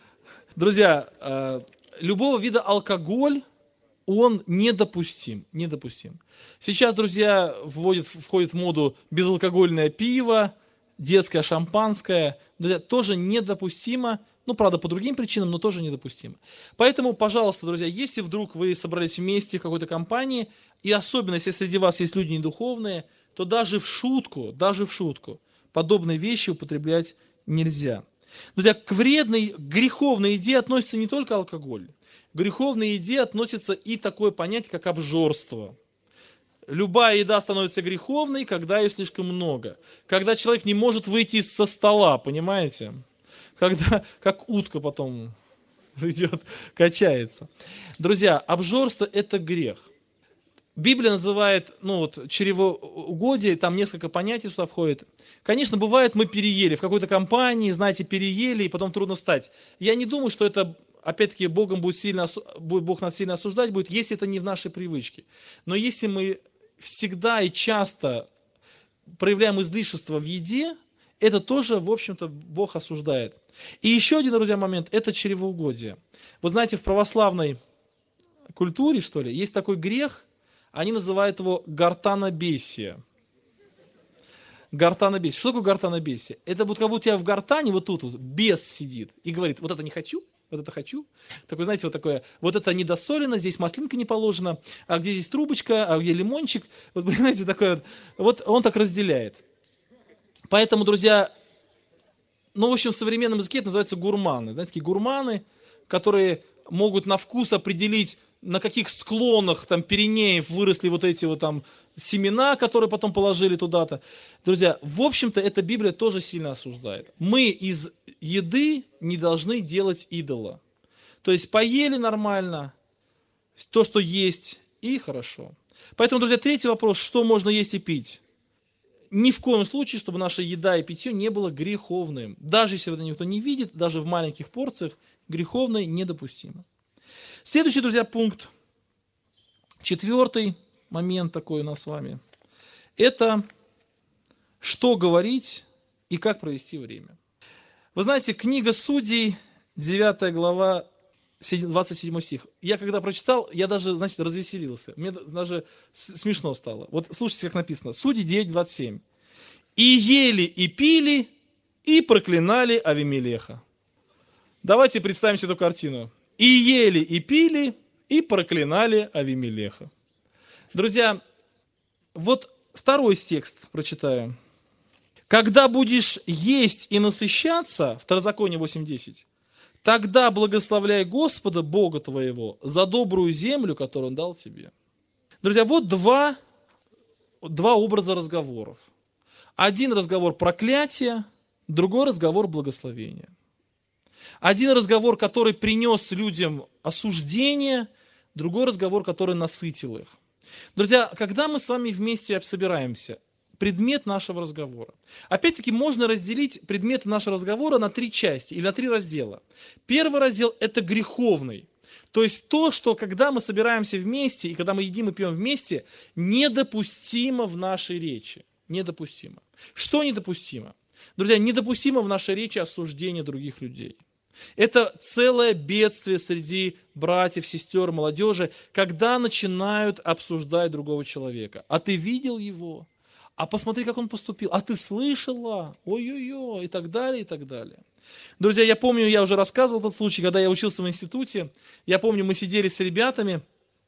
Друзья, э, любого вида алкоголь, он недопустим, недопустим. Сейчас, друзья, вводят, входит в моду безалкогольное пиво, детское шампанское, друзья, тоже недопустимо, ну, правда, по другим причинам, но тоже недопустимо. Поэтому, пожалуйста, друзья, если вдруг вы собрались вместе в какой-то компании, и особенно, если среди вас есть люди недуховные, то даже в шутку, даже в шутку, подобные вещи употреблять нельзя. Друзья, к вредной, греховной еде относится не только алкоголь. К греховной еде относится и такое понятие, как обжорство. Любая еда становится греховной, когда ее слишком много. Когда человек не может выйти со стола, понимаете? Когда, как утка потом идет, качается. Друзья, обжорство – это грех. Библия называет, ну вот, чревоугодие, там несколько понятий сюда входит. Конечно, бывает, мы переели в какой-то компании, знаете, переели, и потом трудно встать. Я не думаю, что это, опять-таки, Богом будет сильно, будет, Бог нас сильно осуждать будет, если это не в нашей привычке. Но если мы всегда и часто проявляем излишество в еде, это тоже, в общем-то, Бог осуждает. И еще один, друзья, момент – это чревоугодие. Вот знаете, в православной культуре, что ли, есть такой грех, они называют его гортанобесие. Гортанобесие. Что такое гортанобесие? Это вот как будто у тебя в гортане вот тут вот бес сидит и говорит, вот это не хочу, вот это хочу. Такой, знаете, вот такое, вот это недосолено, здесь маслинка не положена, а где здесь трубочка, а где лимончик. Вот, понимаете, такое вот, вот он так разделяет. Поэтому, друзья, ну, в общем, в современном языке это называется гурманы. Знаете, такие гурманы, которые могут на вкус определить, на каких склонах там Пиренеев выросли вот эти вот там семена, которые потом положили туда-то. Друзья, в общем-то, эта Библия тоже сильно осуждает. Мы из еды не должны делать идола. То есть поели нормально, то, что есть, и хорошо. Поэтому, друзья, третий вопрос, что можно есть и пить? Ни в коем случае, чтобы наша еда и питье не было греховным. Даже если это никто не видит, даже в маленьких порциях, греховное недопустимо. Следующий, друзья, пункт, четвертый момент такой у нас с вами, это что говорить и как провести время. Вы знаете, книга Судей, девятая глава, двадцать седьмой стих. Я когда прочитал, я даже, значит, развеселился. Мне даже смешно стало. Вот слушайте, как написано. Судей девять двадцать семь. «И ели, и пили, и проклинали Авимелеха». Давайте представим себе эту картину. «И ели, и пили, и проклинали Авимелеха». Друзья, вот второй текст прочитаю. «Когда будешь есть и насыщаться», Второзаконие восемь десять, «тогда благословляй Господа, Бога твоего, за добрую землю, которую Он дал тебе». Друзья, вот два, два образа разговоров. Один разговор проклятия, другой разговор благословения. Один разговор, который принес людям осуждение, другой разговор, который насытил их. Друзья, когда мы с вами вместе собираемся, предмет нашего разговора. Опять-таки, можно разделить предмет нашего разговора на три части или на три раздела. Первый раздел – это греховный. То есть то, что когда мы собираемся вместе и когда мы едим и пьем вместе, недопустимо в нашей речи. Недопустимо. Что недопустимо? Друзья, недопустимо в нашей речи осуждение других людей. Это целое бедствие среди братьев, сестер, молодежи, когда начинают обсуждать другого человека. А ты видел его? А посмотри, как он поступил. А ты слышала? Ой-ой-ой, и так далее, и так далее. Друзья, я помню, я уже рассказывал этот случай, когда я учился в институте. Я помню, мы сидели с ребятами,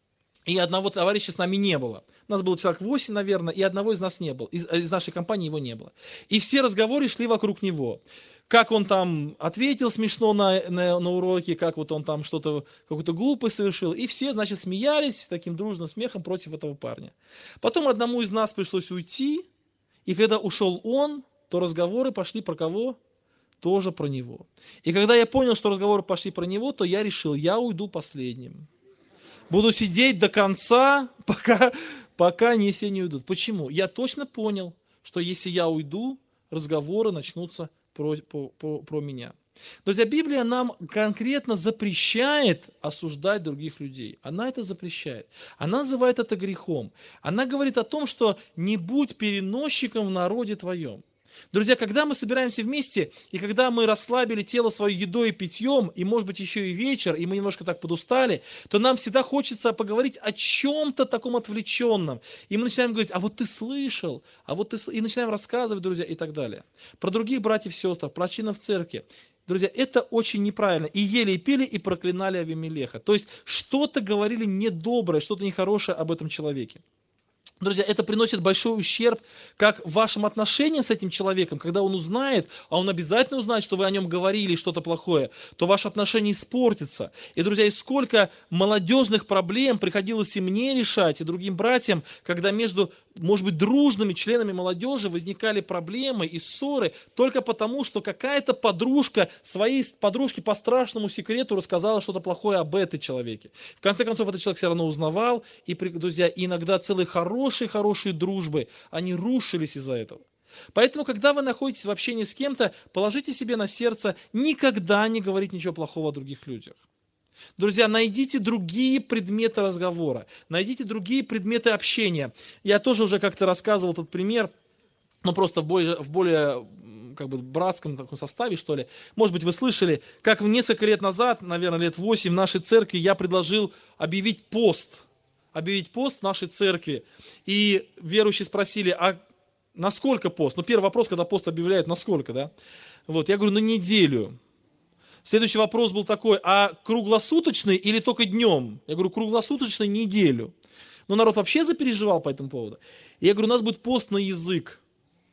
и одного товарища с нами не было. Нас было человек восемь, наверное, и одного из нас не было. Из, из нашей компании его не было. И все разговоры шли вокруг него. Как он там ответил смешно на, на, на уроке, как вот он там что-то, какую-то глупость совершил. И все, значит, смеялись таким дружным смехом против этого парня. Потом одному из нас пришлось уйти, и когда ушел он, то разговоры пошли про кого? Тоже про него. И когда я понял, что разговоры пошли про него, то я решил, я уйду последним. Буду сидеть до конца, пока, пока не все не уйдут. Почему? Я точно понял, что если я уйду, разговоры начнутся про, про, про, про меня. Друзья, Библия нам конкретно запрещает осуждать других людей. Она это запрещает. Она называет это грехом. Она говорит о том, что не будь переносчиком в народе твоем. Друзья, когда мы собираемся вместе, и когда мы расслабили тело свое едой и питьем, и, может быть, еще и вечер, и мы немножко так подустали, то нам всегда хочется поговорить о чем-то таком отвлеченном. И мы начинаем говорить, а вот ты слышал, а вот ты сл-", и начинаем рассказывать, друзья, и так далее. Про других братьев и сестер, про членов церкви. Друзья, это очень неправильно. И ели, и пили, и проклинали Авимелеха. То есть, что-то говорили недоброе, что-то нехорошее об этом человеке. Друзья, это приносит большой ущерб как вашим отношениям с этим человеком, когда он узнает, а он обязательно узнает, что вы о нем говорили что-то плохое, то ваши отношения испортятся. И, друзья, и сколько молодежных проблем приходилось и мне решать, и другим братьям, когда между, может быть, дружными членами молодежи возникали проблемы и ссоры только потому, что какая-то подружка своей подружке по страшному секрету рассказала что-то плохое об этом человеке. В конце концов, этот человек все равно узнавал, и, друзья, иногда целые хорошие хорошие дружбы, они рушились из-за этого. Поэтому, когда вы находитесь в общении с кем-то, положите себе на сердце никогда не говорить ничего плохого о других людях. Друзья, найдите другие предметы разговора, найдите другие предметы общения. Я тоже уже как-то рассказывал этот пример, но просто в более, в более как бы братском таком составе, что ли. Может быть, вы слышали, как несколько лет назад, наверное, лет восемь, в нашей церкви я предложил объявить пост. объявить пост в нашей церкви. И верующие спросили, а насколько пост? Ну, первый вопрос, когда пост объявляют, насколько, да? Вот, я говорю, на неделю. Следующий вопрос был такой, а круглосуточный или только днем? Я говорю, круглосуточный неделю. Ну, народ вообще запереживал по этому поводу. И я говорю, у нас будет пост на язык.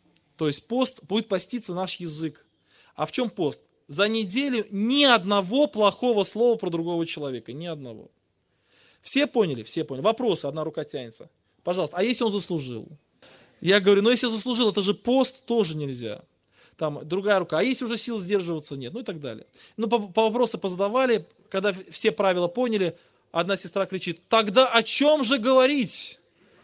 То есть пост, будет поститься наш язык. А в чем пост? За неделю ни одного плохого слова про другого человека, ни одного. Все поняли? Все поняли. Вопросы, одна рука тянется. Пожалуйста, а если он заслужил? Я говорю, ну если заслужил, это же пост тоже нельзя. Там другая рука, а если уже сил сдерживаться нет, ну и так далее. Ну, по, по вопросы позадавали, когда все правила поняли, одна сестра кричит, тогда о чем же говорить?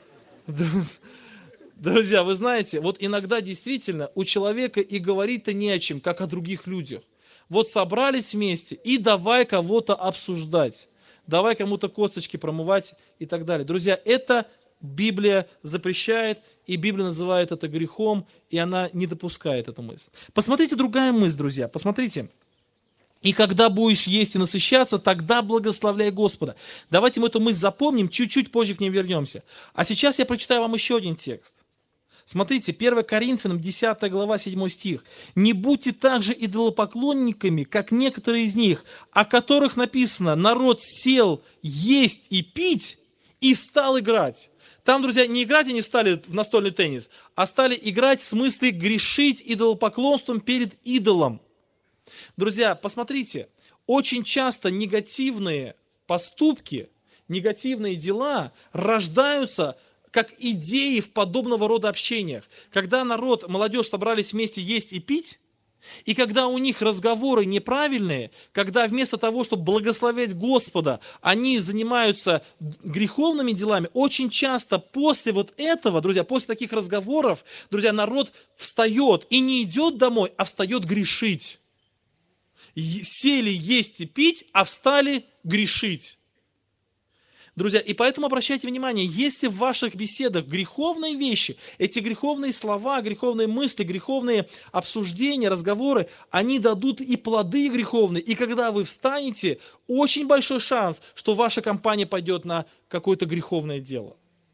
Друзья, вы знаете, вот иногда действительно у человека и говорить-то не о чем, как о других людях. Вот собрались вместе и давай кого-то обсуждать. Давай кому-то косточки промывать и так далее. Друзья, это Библия запрещает, и Библия называет это грехом, и она не допускает эту мысль. Посмотрите другая мысль, друзья, посмотрите. И когда будешь есть и насыщаться, тогда благословляй Господа. Давайте мы эту мысль запомним, чуть-чуть позже к ней вернемся. А сейчас я прочитаю вам еще один текст. Смотрите, первое Коринфянам, десятая глава, седьмой стих. «Не будьте также идолопоклонниками, как некоторые из них, о которых написано, народ сел есть и пить и стал играть». Там, друзья, не играть они стали в настольный теннис, а стали играть в смысле грешить идолопоклонством перед идолом. Друзья, посмотрите, очень часто негативные поступки, негативные дела рождаются как идеи в подобного рода общениях. Когда народ, молодежь собрались вместе есть и пить, и когда у них разговоры неправильные, когда вместо того, чтобы благословять Господа, они занимаются греховными делами, очень часто после вот этого, друзья, после таких разговоров, друзья, народ встает и не идет домой, а встает грешить. Сели есть и пить, а встали грешить. Друзья, и поэтому обращайте внимание, если в ваших беседах греховные вещи, эти греховные слова, греховные мысли, греховные обсуждения, разговоры, они дадут и плоды греховные. И когда вы встанете, очень большой шанс, что ваша компания пойдет на какое-то греховное дело.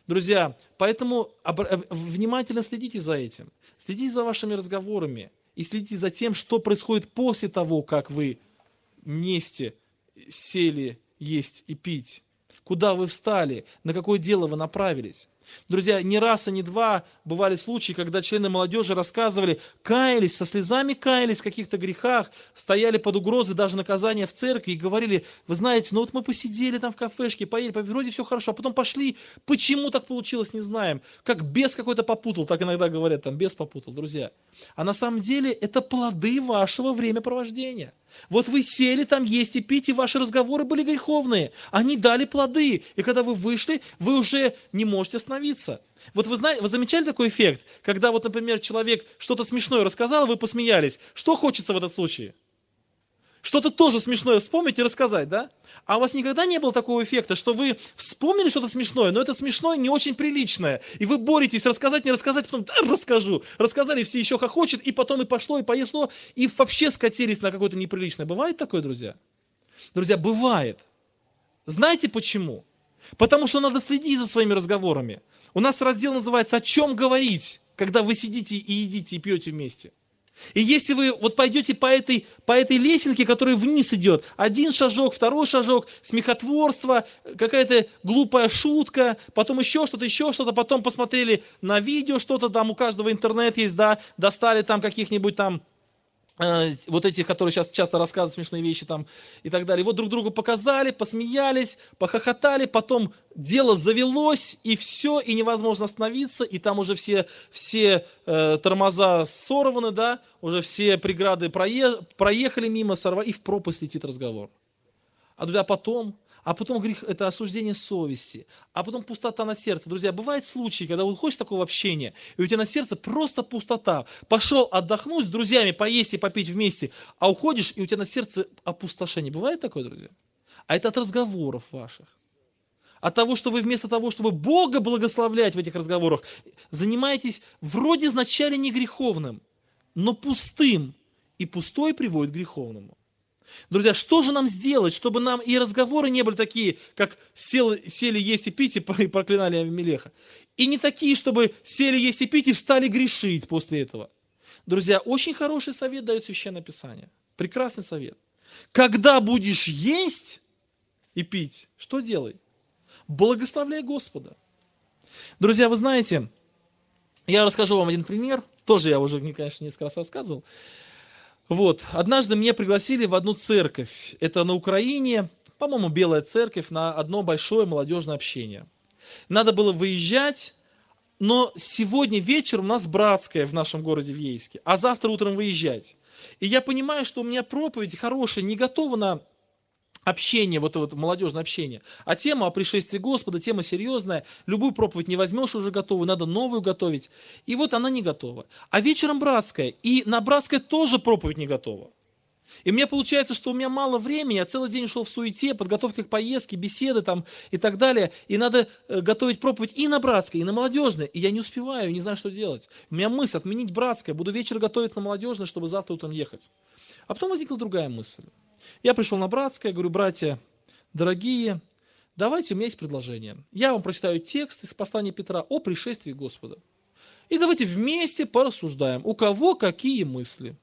Друзья, поэтому обра- внимательно следите за этим. Следите за вашими разговорами и следите за тем, что происходит после того, как вы вместе сели есть и пить. Куда вы встали, на какое дело вы направились. Друзья, не раз и не два бывали случаи, когда члены молодежи рассказывали, каялись, со слезами каялись в каких-то грехах, стояли под угрозой даже наказания в церкви и говорили, вы знаете, ну вот мы посидели там в кафешке, поели, вроде все хорошо, а потом пошли, почему так получилось, не знаем. Как бес какой-то попутал, так иногда говорят, там бес попутал, друзья. А на самом деле это плоды вашего времяпровождения. Вот вы сели там есть и пить, и ваши разговоры были греховные. Они дали плоды. И когда вы вышли, вы уже не можете остановиться. Вот вы знаете, вы замечали такой эффект, когда вот, например, человек что-то смешное рассказал, вы посмеялись. Что хочется в этом случае? Что-то тоже смешное вспомнить и рассказать, да? А у вас никогда не было такого эффекта, что вы вспомнили что-то смешное, но это смешное не очень приличное, и вы боретесь рассказать, не рассказать, потом да, расскажу. Рассказали, все еще хохочет, и потом и пошло, и поесло, и вообще скатились на какое-то неприличное. Бывает такое, друзья? Друзья, бывает. Знаете почему? Потому что надо следить за своими разговорами. У нас раздел называется «О чем говорить», когда вы сидите и едите, и пьете вместе. И если вы вот пойдете по этой, по этой лесенке, которая вниз идет, один шажок, второй шажок, смехотворство, какая-то глупая шутка, потом еще что-то, еще что-то, потом посмотрели на видео что-то, там у каждого интернет есть, да, достали там каких-нибудь там, э, вот этих, которые сейчас часто рассказывают смешные вещи там и так далее. Вот друг другу показали, посмеялись, похохотали, потом дело завелось, и все, и невозможно остановиться, и там уже все, все э, тормоза сорваны, да, уже все преграды прое, проехали мимо, сорвали, и в пропасть летит разговор. А, друзья, потом, а потом грех, это осуждение совести, а потом пустота на сердце. Друзья, бывают случаи, когда вот хочешь такого общения, и у тебя на сердце просто пустота. Пошел отдохнуть с друзьями, поесть и попить вместе, а уходишь, и у тебя на сердце опустошение. Бывает такое, друзья? А это от разговоров ваших. От того, что вы вместо того, чтобы Бога благословлять в этих разговорах, занимаетесь вроде вначале не греховным, но пустым. И пустой приводит к греховному. Друзья, что же нам сделать, чтобы нам и разговоры не были такие, как сел, сели есть и пить и проклинали Авимелеха, и не такие, чтобы сели есть и пить и встали грешить после этого. Друзья, очень хороший совет дает Священное Писание. Прекрасный совет. Когда будешь есть и пить, что делай? Благословляй Господа. Друзья, вы знаете, я расскажу вам один пример. Тоже я уже, конечно, несколько раз рассказывал. Вот, однажды меня пригласили в одну церковь. Это на Украине, по-моему, Белая церковь, на одно большое молодежное общение. Надо было выезжать, но сегодня вечером у нас братская в нашем городе в Ейске, а завтра утром выезжать. И я понимаю, что у меня проповедь хорошая, не готова на общение, вот это вот молодежное общение. А тема о пришествии Господа, тема серьезная. Любую проповедь не возьмешь уже готовую, надо новую готовить. И вот она не готова. А вечером братская. И на братской тоже проповедь не готова. И мне получается, что у меня мало времени, я целый день шел в суете, подготовка к поездке, беседы там и так далее. И надо готовить проповедь и на братской, и на молодежной. И я не успеваю, не знаю, что делать. У меня мысль отменить братское, буду вечер готовить на молодежной, чтобы завтра утром ехать. А потом возникла другая мысль. Я пришел на братское, говорю, братья, дорогие, давайте, у меня есть предложение. Я вам прочитаю текст из послания Петра о пришествии Господа. И давайте вместе порассуждаем, у кого какие мысли.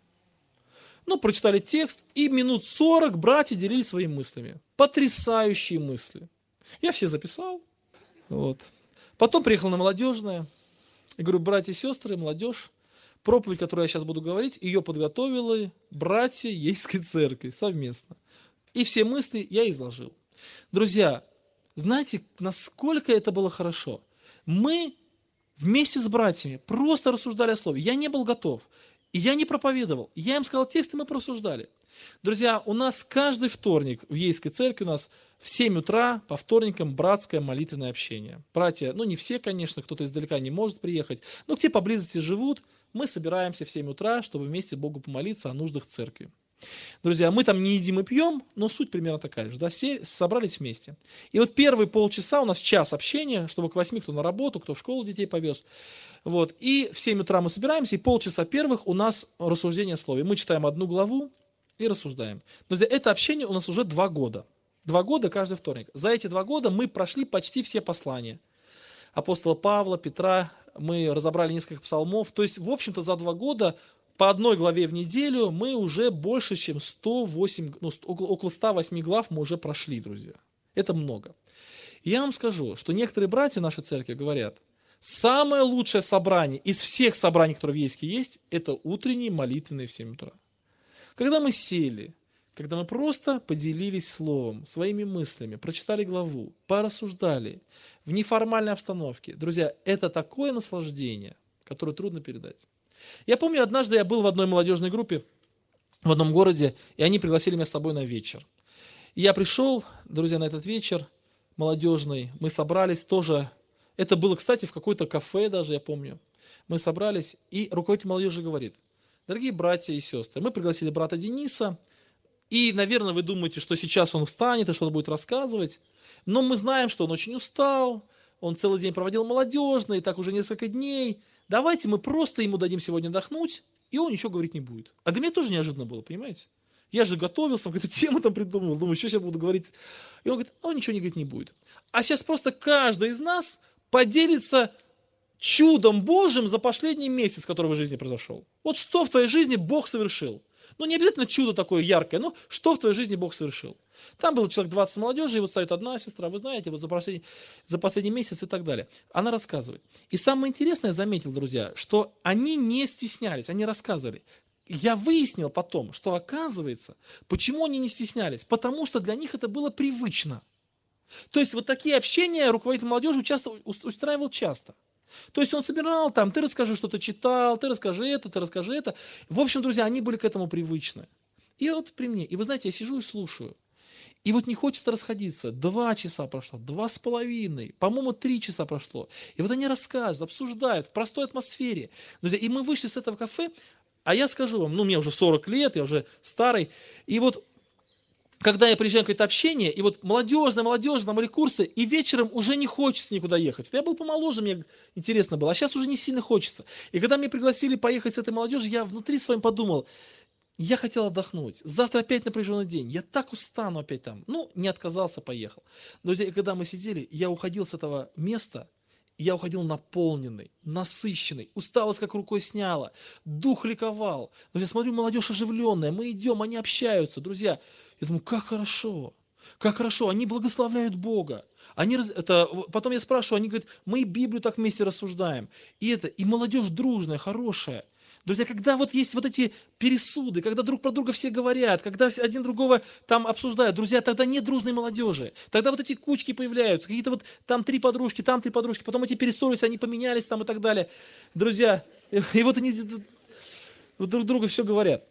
Ну, прочитали текст, и минут сорок братья делились своими мыслями. Потрясающие мысли. Я все записал. Вот. Потом приехал на молодежное. И говорю, братья и сестры, молодежь, проповедь, которую я сейчас буду говорить, ее подготовили братья Ейской церкви совместно. И все мысли я изложил. Друзья, знаете, насколько это было хорошо? Мы вместе с братьями просто рассуждали о слове. Я не был готов. И я не проповедовал. Я им сказал текст, и мы прорассуждали. Друзья, у нас каждый вторник в Ейской церкви у нас в семь утра по вторникам братское молитвенное общение. Братья, ну не все, конечно, кто-то издалека не может приехать, но где поблизости живут, мы собираемся в семь утра, чтобы вместе Богу помолиться о нуждах церкви. Друзья, мы там не едим и пьем, но суть примерно такая же. Да, все собрались вместе. И вот первые полчаса у нас час общения, чтобы к восьми кто на работу, кто в школу детей повез. Вот. И в семь утра мы собираемся, и полчаса первых у нас рассуждение о слове. Мы читаем одну главу и рассуждаем. Друзья, это общение у нас уже два года. Два года каждый вторник. За эти два года мы прошли почти все послания. апостола Павла, Петра, мы разобрали несколько псалмов. То есть, в общем-то, за два года по одной главе в неделю мы уже больше, чем сто восемь, ну, около ста восьми глав мы уже прошли, друзья. Это много. И я вам скажу, что некоторые братья нашей церкви говорят, самое лучшее собрание из всех собраний, которые в Ейске есть, это утренние молитвенные в семь утра. Когда мы сели, когда мы просто поделились словом, своими мыслями, прочитали главу, порассуждали в неформальной обстановке. Друзья, это такое наслаждение, которое трудно передать. Я помню, однажды я был в одной молодежной группе в одном городе, и они пригласили меня с собой на вечер. И я пришел, друзья, на этот вечер молодежный, мы собрались тоже, это было, кстати, в какой-то кафе даже, я помню. Мы собрались, и руководитель молодежи говорит: дорогие братья и сестры, мы пригласили брата Дениса, и, наверное, вы думаете, что сейчас он встанет и что-то будет рассказывать, но мы знаем, что он очень устал, он целый день проводил молодежный, и так уже несколько дней. Давайте мы просто ему дадим сегодня отдохнуть, и он ничего говорить не будет. А для меня тоже неожиданно было, понимаете? Я же готовился, какую-то тему там придумывал, думаю, что сейчас буду говорить. И он говорит, он ничего не говорить не будет. А сейчас просто каждый из нас поделится чудом Божьим за последний месяц, который в жизни произошел. Вот что в твоей жизни Бог совершил. Ну, не обязательно чудо такое яркое, но что в твоей жизни Бог совершил. Там было человек двадцать молодежи, и вот стоит одна сестра, вы знаете, вот за последний, за последний месяц и так далее. Она рассказывает. И самое интересное, я заметил, друзья, что они не стеснялись, они рассказывали. Я выяснил потом, что оказывается, почему они не стеснялись? Потому что для них это было привычно. То есть вот такие общения руководитель молодежи часто, устраивал часто. То есть он собирал там, ты расскажи, что ты читал, ты расскажи это, ты расскажи это. В общем, друзья, они были к этому привычны. И вот при мне, и вы знаете, я сижу и слушаю. И вот не хочется расходиться. Два часа прошло, два с половиной, по-моему, три часа прошло. И вот они рассказывают, обсуждают в простой атмосфере. Друзья, и мы вышли с этого кафе, а я скажу вам, ну, мне уже сорок лет, я уже старый. И вот когда я приезжаю на какое-то общение, и вот молодежное, молодежное, там были курсы, и вечером уже не хочется никуда ехать. Я был помоложе, мне интересно было, а сейчас уже не сильно хочется. И когда меня пригласили поехать с этой молодежью, я внутри своим подумал, я хотел отдохнуть. Завтра опять напряженный день, я так устану опять там. Ну, не отказался, поехал. Друзья, и когда мы сидели, я уходил с этого места, я уходил наполненный, насыщенный, усталость как рукой сняла, дух ликовал. Друзья, смотрю, молодежь оживленная, мы идем, они общаются, друзья. Я думаю, как хорошо, как хорошо, они благословляют Бога. Они, это, потом я спрашиваю, они говорят, мы Библию так вместе рассуждаем. И это, и молодежь дружная, хорошая. Друзья, когда вот есть вот эти пересуды, когда друг про друга все говорят, когда один другого там обсуждают, друзья, тогда нет дружной молодежи. Тогда вот эти кучки появляются, какие-то вот там три подружки, там три подружки, потом эти перессорились, они поменялись там и так далее. Друзья, и, и вот они вот друг другу все говорят.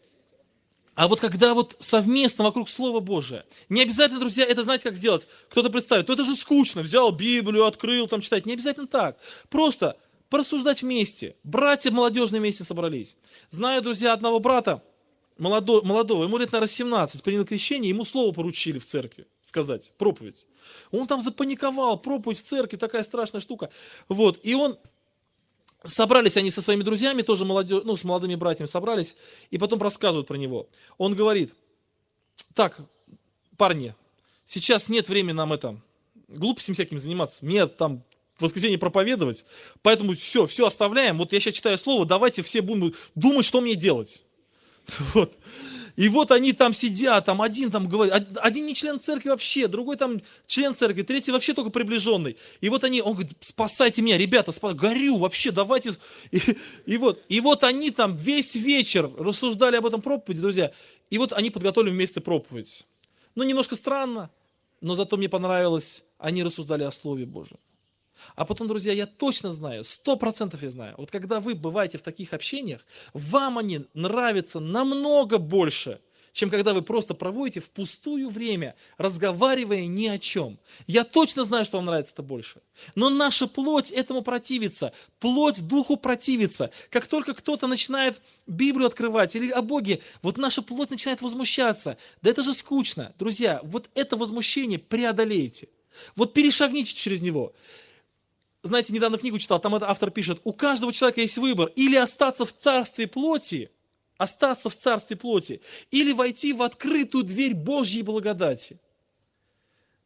А вот когда вот совместно вокруг Слова Божия, не обязательно, друзья, это знаете, как сделать? Кто-то представит, то это же скучно, взял Библию, открыл, там читать. Не обязательно так. Просто порассуждать вместе. Братья молодежные вместе собрались. Знаю, друзья, одного брата, молодого, молодого ему лет, наверное, семнадцать, принял крещение, ему слово поручили в церкви сказать, проповедь. Он там запаниковал, проповедь в церкви, такая страшная штука. Вот, и он... Собрались они со своими друзьями, тоже молодежь, ну, с молодыми братьями собрались, и потом рассказывают про него. Он говорит, так, парни, сейчас нет времени нам это, глупостями всякими заниматься, мне там в воскресенье проповедовать, поэтому все, все оставляем, вот я сейчас читаю слово, давайте все будем думать, что мне делать. Вот. И вот они там сидят, там один там говорит, один не член церкви вообще, другой там член церкви, третий вообще только приближенный. И вот они, он говорит, спасайте меня, ребята, спас, горю вообще, давайте. И, и, вот, и вот они там весь вечер рассуждали об этом проповеди, друзья. И вот они подготовили вместе проповедь. Ну, немножко странно, но зато мне понравилось, они рассуждали о Слове Божьем. А потом, друзья, я точно знаю, сто процентов я знаю, вот когда вы бываете в таких общениях, вам они нравятся намного больше, чем когда вы просто проводите впустую время, разговаривая ни о чем. Я точно знаю, что вам нравится это больше. Но наша плоть этому противится, плоть духу противится. Как только кто-то начинает Библию открывать или о Боге, вот наша плоть начинает возмущаться. Да это же скучно. Друзья, вот это возмущение преодолейте. Вот перешагните через него. Знаете, недавно книгу читал, там этот автор пишет, у каждого человека есть выбор, или остаться в царстве плоти, остаться в царстве плоти, или войти в открытую дверь Божьей благодати.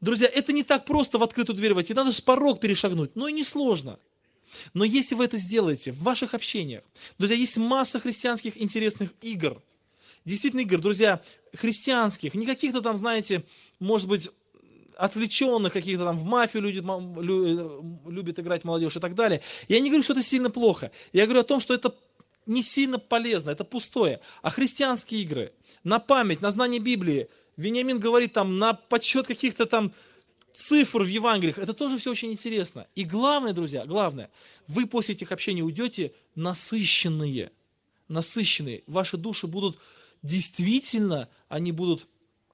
Друзья, это не так просто в открытую дверь войти, надо же порог перешагнуть, но и не сложно. Но если вы это сделаете в ваших общениях, друзья, есть масса христианских интересных игр. Действительно игр, друзья, христианских, не каких-то там, знаете, может быть, отвлеченных, каких-то там в мафию люди, лю, любят играть молодежь и так далее. Я не говорю, что это сильно плохо. Я говорю о том, что это не сильно полезно, это пустое. А христианские игры на память, на знание Библии, Вениамин говорит там на подсчет каких-то там цифр в Евангелиях, это тоже все очень интересно. И главное, друзья, главное, вы после этих общений уйдете насыщенные, насыщенные. Ваши души будут действительно, они будут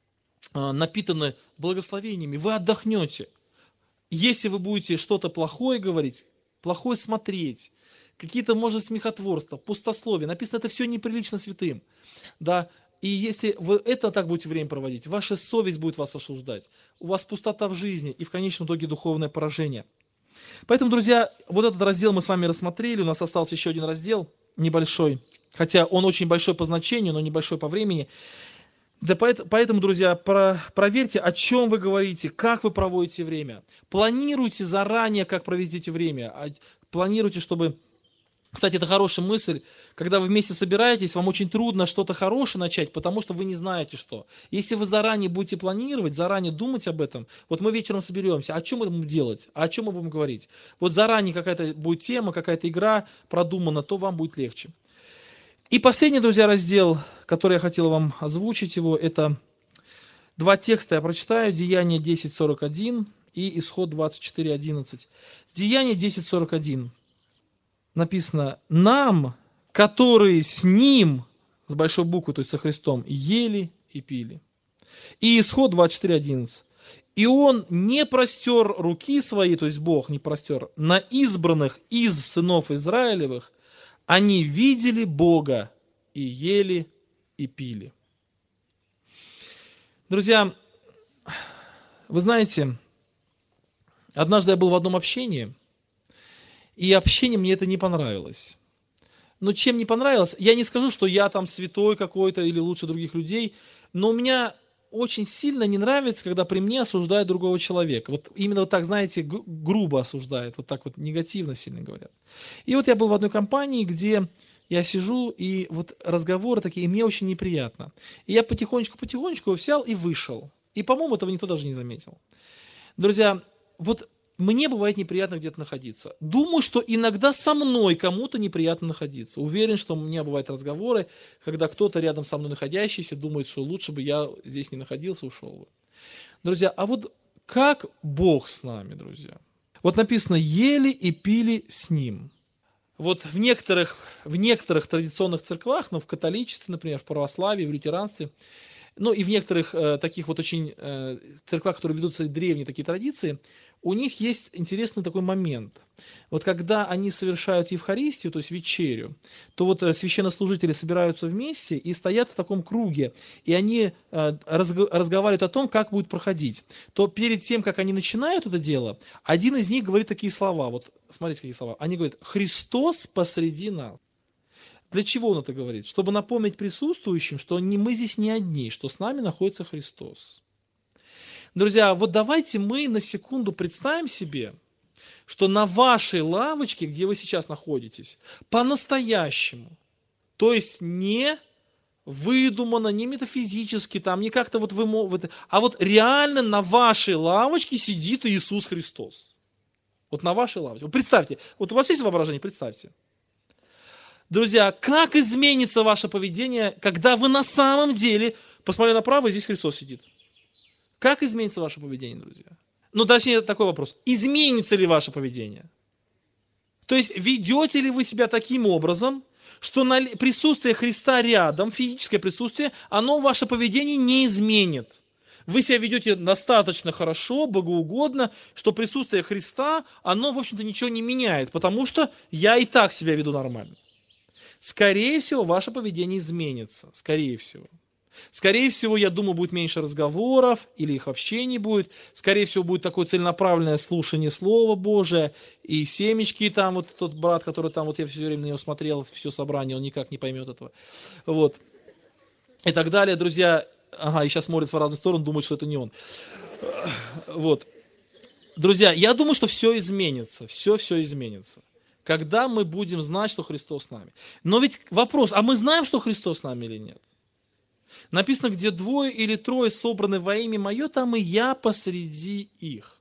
э, напитаны благословениями, вы отдохнете. Если вы будете что-то плохое говорить, плохое смотреть, какие-то, может, смехотворства, пустословие, написано, это все неприлично святым, да, и если вы это так будете время проводить, ваша совесть будет вас осуждать, у вас пустота в жизни и в конечном итоге духовное поражение. Поэтому, друзья, вот этот раздел мы с вами рассмотрели, у нас остался еще один раздел, небольшой, хотя он очень большой по значению, но небольшой по времени. Да поэтому, друзья, про, проверьте, о чем вы говорите, как вы проводите время. Планируйте заранее, как проведете время. Планируйте, чтобы... Кстати, это хорошая мысль, когда вы вместе собираетесь, вам очень трудно что-то хорошее начать, потому что вы не знаете что. Если вы заранее будете планировать, заранее думать об этом, вот мы вечером соберемся, о чем мы будем делать, о чем мы будем говорить. Вот заранее какая-то будет тема, какая-то игра продумана, то вам будет легче. И последний, друзья, раздел, который я хотел вам озвучить его, это два текста я прочитаю, Деяния десять сорок один и Исход двадцать четыре одиннадцать. Деяния десять сорок один. Написано, нам, которые с Ним, с большой буквы, то есть со Христом, ели и пили. И Исход двадцать четыре одиннадцать. И Он не простер руки свои, то есть Бог не простер, на избранных из сынов Израилевых, они видели Бога и ели и пили. Друзья, вы знаете, однажды я был в одном общении, и общение мне это не понравилось. Но чем не понравилось, я не скажу, что я там святой какой-то или лучше других людей, но у меня очень сильно не нравится, когда при мне осуждают другого человека. Вот именно вот так, знаете, грубо осуждают, вот так вот негативно сильно говорят. И вот я был в одной компании, где я сижу, и вот разговоры такие, и мне очень неприятно. И я потихонечку-потихонечку взял и вышел. И, по-моему, этого никто даже не заметил. Друзья, вот мне бывает неприятно где-то находиться. Думаю, что иногда со мной кому-то неприятно находиться. Уверен, что у меня бывают разговоры, когда кто-то рядом со мной находящийся думает, что лучше бы я здесь не находился, ушел бы. Друзья, а вот как Бог с нами, друзья? Вот написано, ели и пили с Ним. Вот в некоторых, в некоторых традиционных церквах, ну, в католичестве, например, в православии, в лютеранстве, ну и в некоторых э, таких вот очень э, церквах, которые ведут свои древние такие традиции, у них есть интересный такой момент. Вот когда они совершают Евхаристию, то есть вечерю, то вот э, священнослужители собираются вместе и стоят в таком круге, и они э, разго- разговаривают о том, как будет проходить. То перед тем, как они начинают это дело, один из них говорит такие слова. Вот смотрите, какие слова. Они говорят: «Христос посреди нас». Для чего он это говорит? Чтобы напомнить присутствующим, что не мы здесь не одни, что с нами находится Христос. Друзья, вот давайте мы на секунду представим себе, что на вашей лавочке, где вы сейчас находитесь, по-настоящему, то есть не выдумано, не метафизически, там, не как-то вот вы, а вот реально на вашей лавочке сидит Иисус Христос. Вот на вашей лавочке. Вот представьте, вот у вас есть воображение, представьте. Друзья, как изменится ваше поведение, когда вы на самом деле, посмотрели направо, и здесь Христос сидит? Как изменится ваше поведение, друзья? Ну, точнее, такой вопрос. Изменится ли ваше поведение? То есть, ведете ли вы себя таким образом, что на присутствие Христа рядом, физическое присутствие, оно ваше поведение не изменит? Вы себя ведете достаточно хорошо, богоугодно, что присутствие Христа, оно, в общем-то, ничего не меняет, потому что я и так себя веду нормально. Скорее всего, ваше поведение изменится. Скорее всего. Скорее всего, я думаю, будет меньше разговоров, или их вообще не будет. Скорее всего, будет такое целенаправленное слушание Слова Божия, и семечки там, вот тот брат, который там, вот я все время на него смотрел, все собрание, он никак не поймет этого. Вот. И так далее, друзья. Ага, и сейчас смотрит в разные стороны, думает, что это не он. Вот. Друзья, я думаю, что все изменится, все-все изменится, когда мы будем знать, что Христос с нами. Но ведь вопрос, а мы знаем, что Христос с нами или нет? Написано, где двое или трое собраны во имя Мое, там и я посреди их.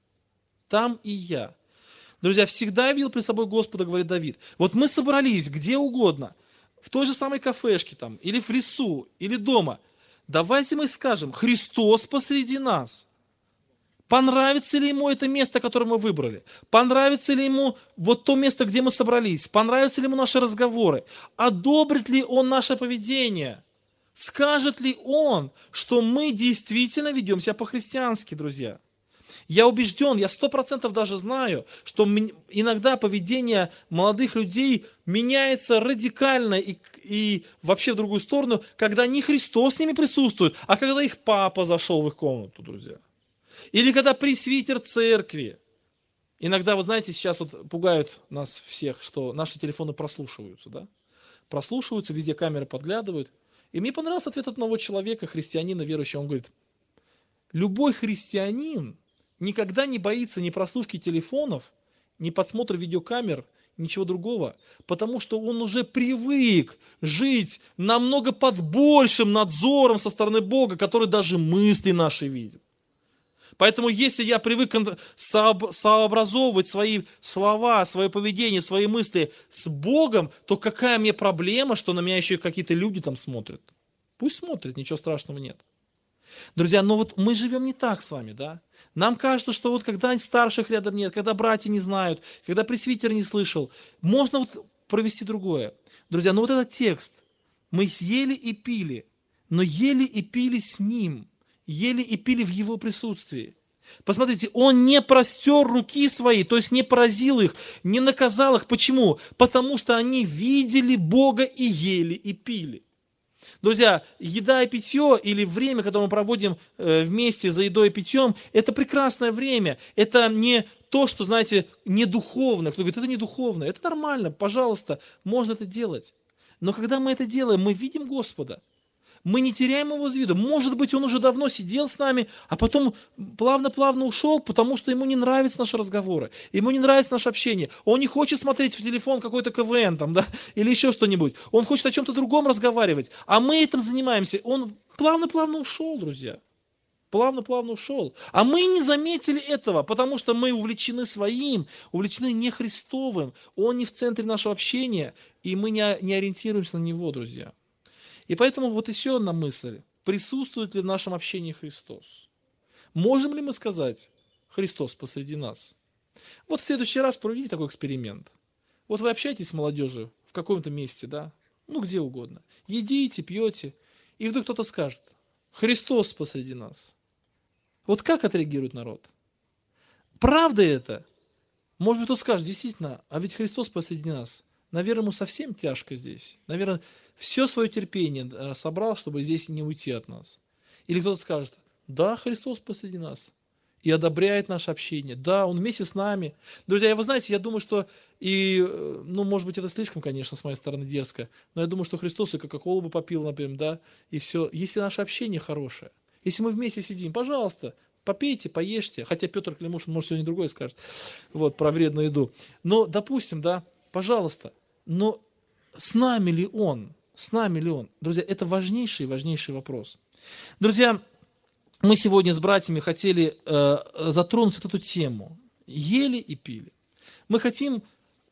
Там и я. Друзья, всегда я видел пред собой Господа, говорит Давид. Вот мы собрались где угодно, в той же самой кафешке там, или в лесу, или дома. Давайте мы скажем, Христос посреди нас. Понравится ли ему это место, которое мы выбрали? Понравится ли ему вот то место, где мы собрались? Понравятся ли ему наши разговоры? Одобрит ли он наше поведение? Скажет ли он, что мы действительно ведем себя по-христиански, друзья? Я убежден, я сто процентов даже знаю, что иногда поведение молодых людей меняется радикально и, и вообще в другую сторону, когда не Христос с ними присутствует, а когда их папа зашел в их комнату, друзья. Или когда пресвитер церкви. Иногда, вы знаете, сейчас вот пугают нас всех, что наши телефоны прослушиваются, да? Прослушиваются, везде камеры подглядывают. И мне понравился ответ одного человека, христианина, верующего. Он говорит, любой христианин никогда не боится ни прослушки телефонов, ни подсмотра видеокамер, ничего другого, потому что он уже привык жить намного под большим надзором со стороны Бога, который даже мысли наши видит. Поэтому если я привык сообразовывать свои слова, свое поведение, свои мысли с Богом, то какая мне проблема, что на меня еще и какие-то люди там смотрят? Пусть смотрят, ничего страшного нет. Друзья, но вот мы живем не так с вами, да? Нам кажется, что вот когда старших рядом нет, когда братья не знают, когда пресвитер не слышал, можно вот провести другое. Друзья, ну вот этот текст, мы ели и пили, но ели и пили с Ним, ели и пили в Его присутствии. Посмотрите, Он не простер руки свои, то есть не поразил их, не наказал их. Почему? Потому что они видели Бога и ели и пили. Друзья, еда и питье или время, когда мы проводим вместе за едой и питьем, это прекрасное время. Это не то, что, знаете, не духовно. Кто говорит, это не духовно. Это нормально, пожалуйста, можно это делать. Но когда мы это делаем, мы видим Господа. Мы не теряем Его из виду. Может быть, Он уже давно сидел с нами, а потом плавно-плавно ушел, потому что Ему не нравятся наши разговоры, Ему не нравится наше общение. Он не хочет смотреть в телефон какой-то ка вэ эн там, да, или еще что-нибудь. Он хочет о чем-то другом разговаривать, а мы этим занимаемся. Он плавно-плавно ушел, друзья. Плавно-плавно ушел. А мы не заметили этого, потому что мы увлечены своим, увлечены не Христовым. Он не в центре нашего общения, и мы не, не ориентируемся на Него, друзья. И поэтому вот еще одна мысль. Присутствует ли в нашем общении Христос? Можем ли мы сказать, Христос посреди нас? Вот в следующий раз проведите такой эксперимент. Вот вы общаетесь с молодежью в каком-то месте, да? Ну, где угодно. Едите, пьете, и вдруг кто-то скажет, Христос посреди нас. Вот как отреагирует народ? Правда это? Может быть, кто-то скажет, действительно, а ведь Христос посреди нас. Наверное, ему совсем тяжко здесь. Наверное, все свое терпение собрал, чтобы здесь не уйти от нас. Или кто-то скажет, да, Христос посреди нас. И одобряет наше общение. Да, Он вместе с нами. Друзья, вы знаете, я думаю, что и, ну, может быть, это слишком, конечно, с моей стороны дерзко, но я думаю, что Христос и кока-колу бы попил, например, да, и все. Если наше общение хорошее, если мы вместе сидим, пожалуйста, попейте, поешьте. Хотя Петр Климуш, может, сегодня другое скажет, вот, про вредную еду. Но, допустим, да, пожалуйста, но с нами ли Он? С нами ли Он? Друзья, это важнейший, важнейший вопрос. Друзья, мы сегодня с братьями хотели э, затронуть вот эту тему. Ели и пили. Мы хотим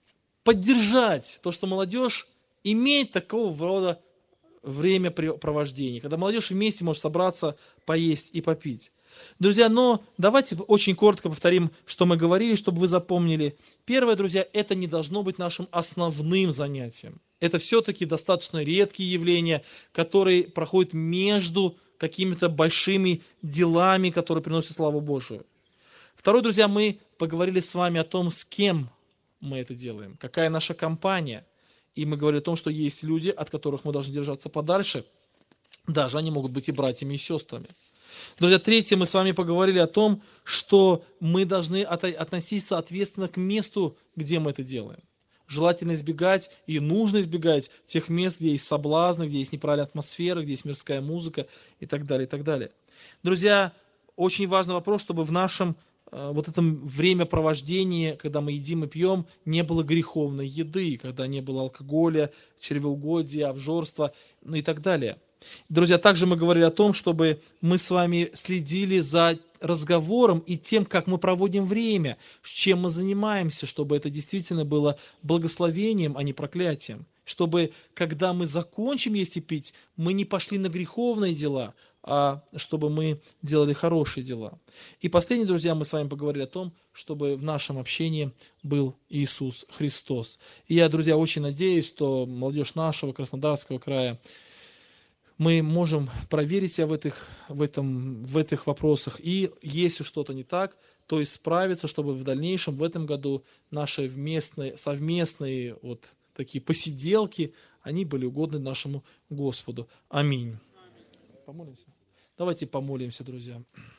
поддержать то, что молодежь имеет такого рода времяпровождение, когда молодежь вместе может собраться, поесть и попить. Друзья, но давайте очень коротко повторим, что мы говорили, чтобы вы запомнили. Первое, друзья, это не должно быть нашим основным занятием. Это все-таки достаточно редкие явления, которые проходят между какими-то большими делами, которые приносят славу Божию. Второе, друзья, мы поговорили с вами о том, с кем мы это делаем, какая наша компания. И мы говорили о том, что есть люди, от которых мы должны держаться подальше. Даже они могут быть и братьями, и сестрами. Друзья, третье, мы с вами поговорили о том, что мы должны относиться ответственно к месту, где мы это делаем. Желательно избегать и нужно избегать тех мест, где есть соблазны, где есть неправильная атмосфера, где есть мирская музыка и так далее, и так далее. Друзья, очень важный вопрос, чтобы в нашем э, вот этом времяпровождении, когда мы едим и пьем, не было греховной еды, когда не было алкоголя, чревоугодия, обжорства, ну и так далее. Друзья, также мы говорили о том, чтобы мы с вами следили за разговором и тем, как мы проводим время, с чем мы занимаемся, чтобы это действительно было благословением, а не проклятием. Чтобы, когда мы закончим есть и пить, мы не пошли на греховные дела, а чтобы мы делали хорошие дела. И последнее, друзья, мы с вами поговорили о том, чтобы в нашем общении был Иисус Христос. И я, друзья, очень надеюсь, что молодежь нашего Краснодарского края, мы можем проверить себя в этих, в этом, в этих вопросах. И если что-то не так, то исправиться, чтобы в дальнейшем, в этом году, наши вместные, совместные вот такие посиделки, они были угодны нашему Господу. Аминь. Помолимся. Давайте помолимся, друзья.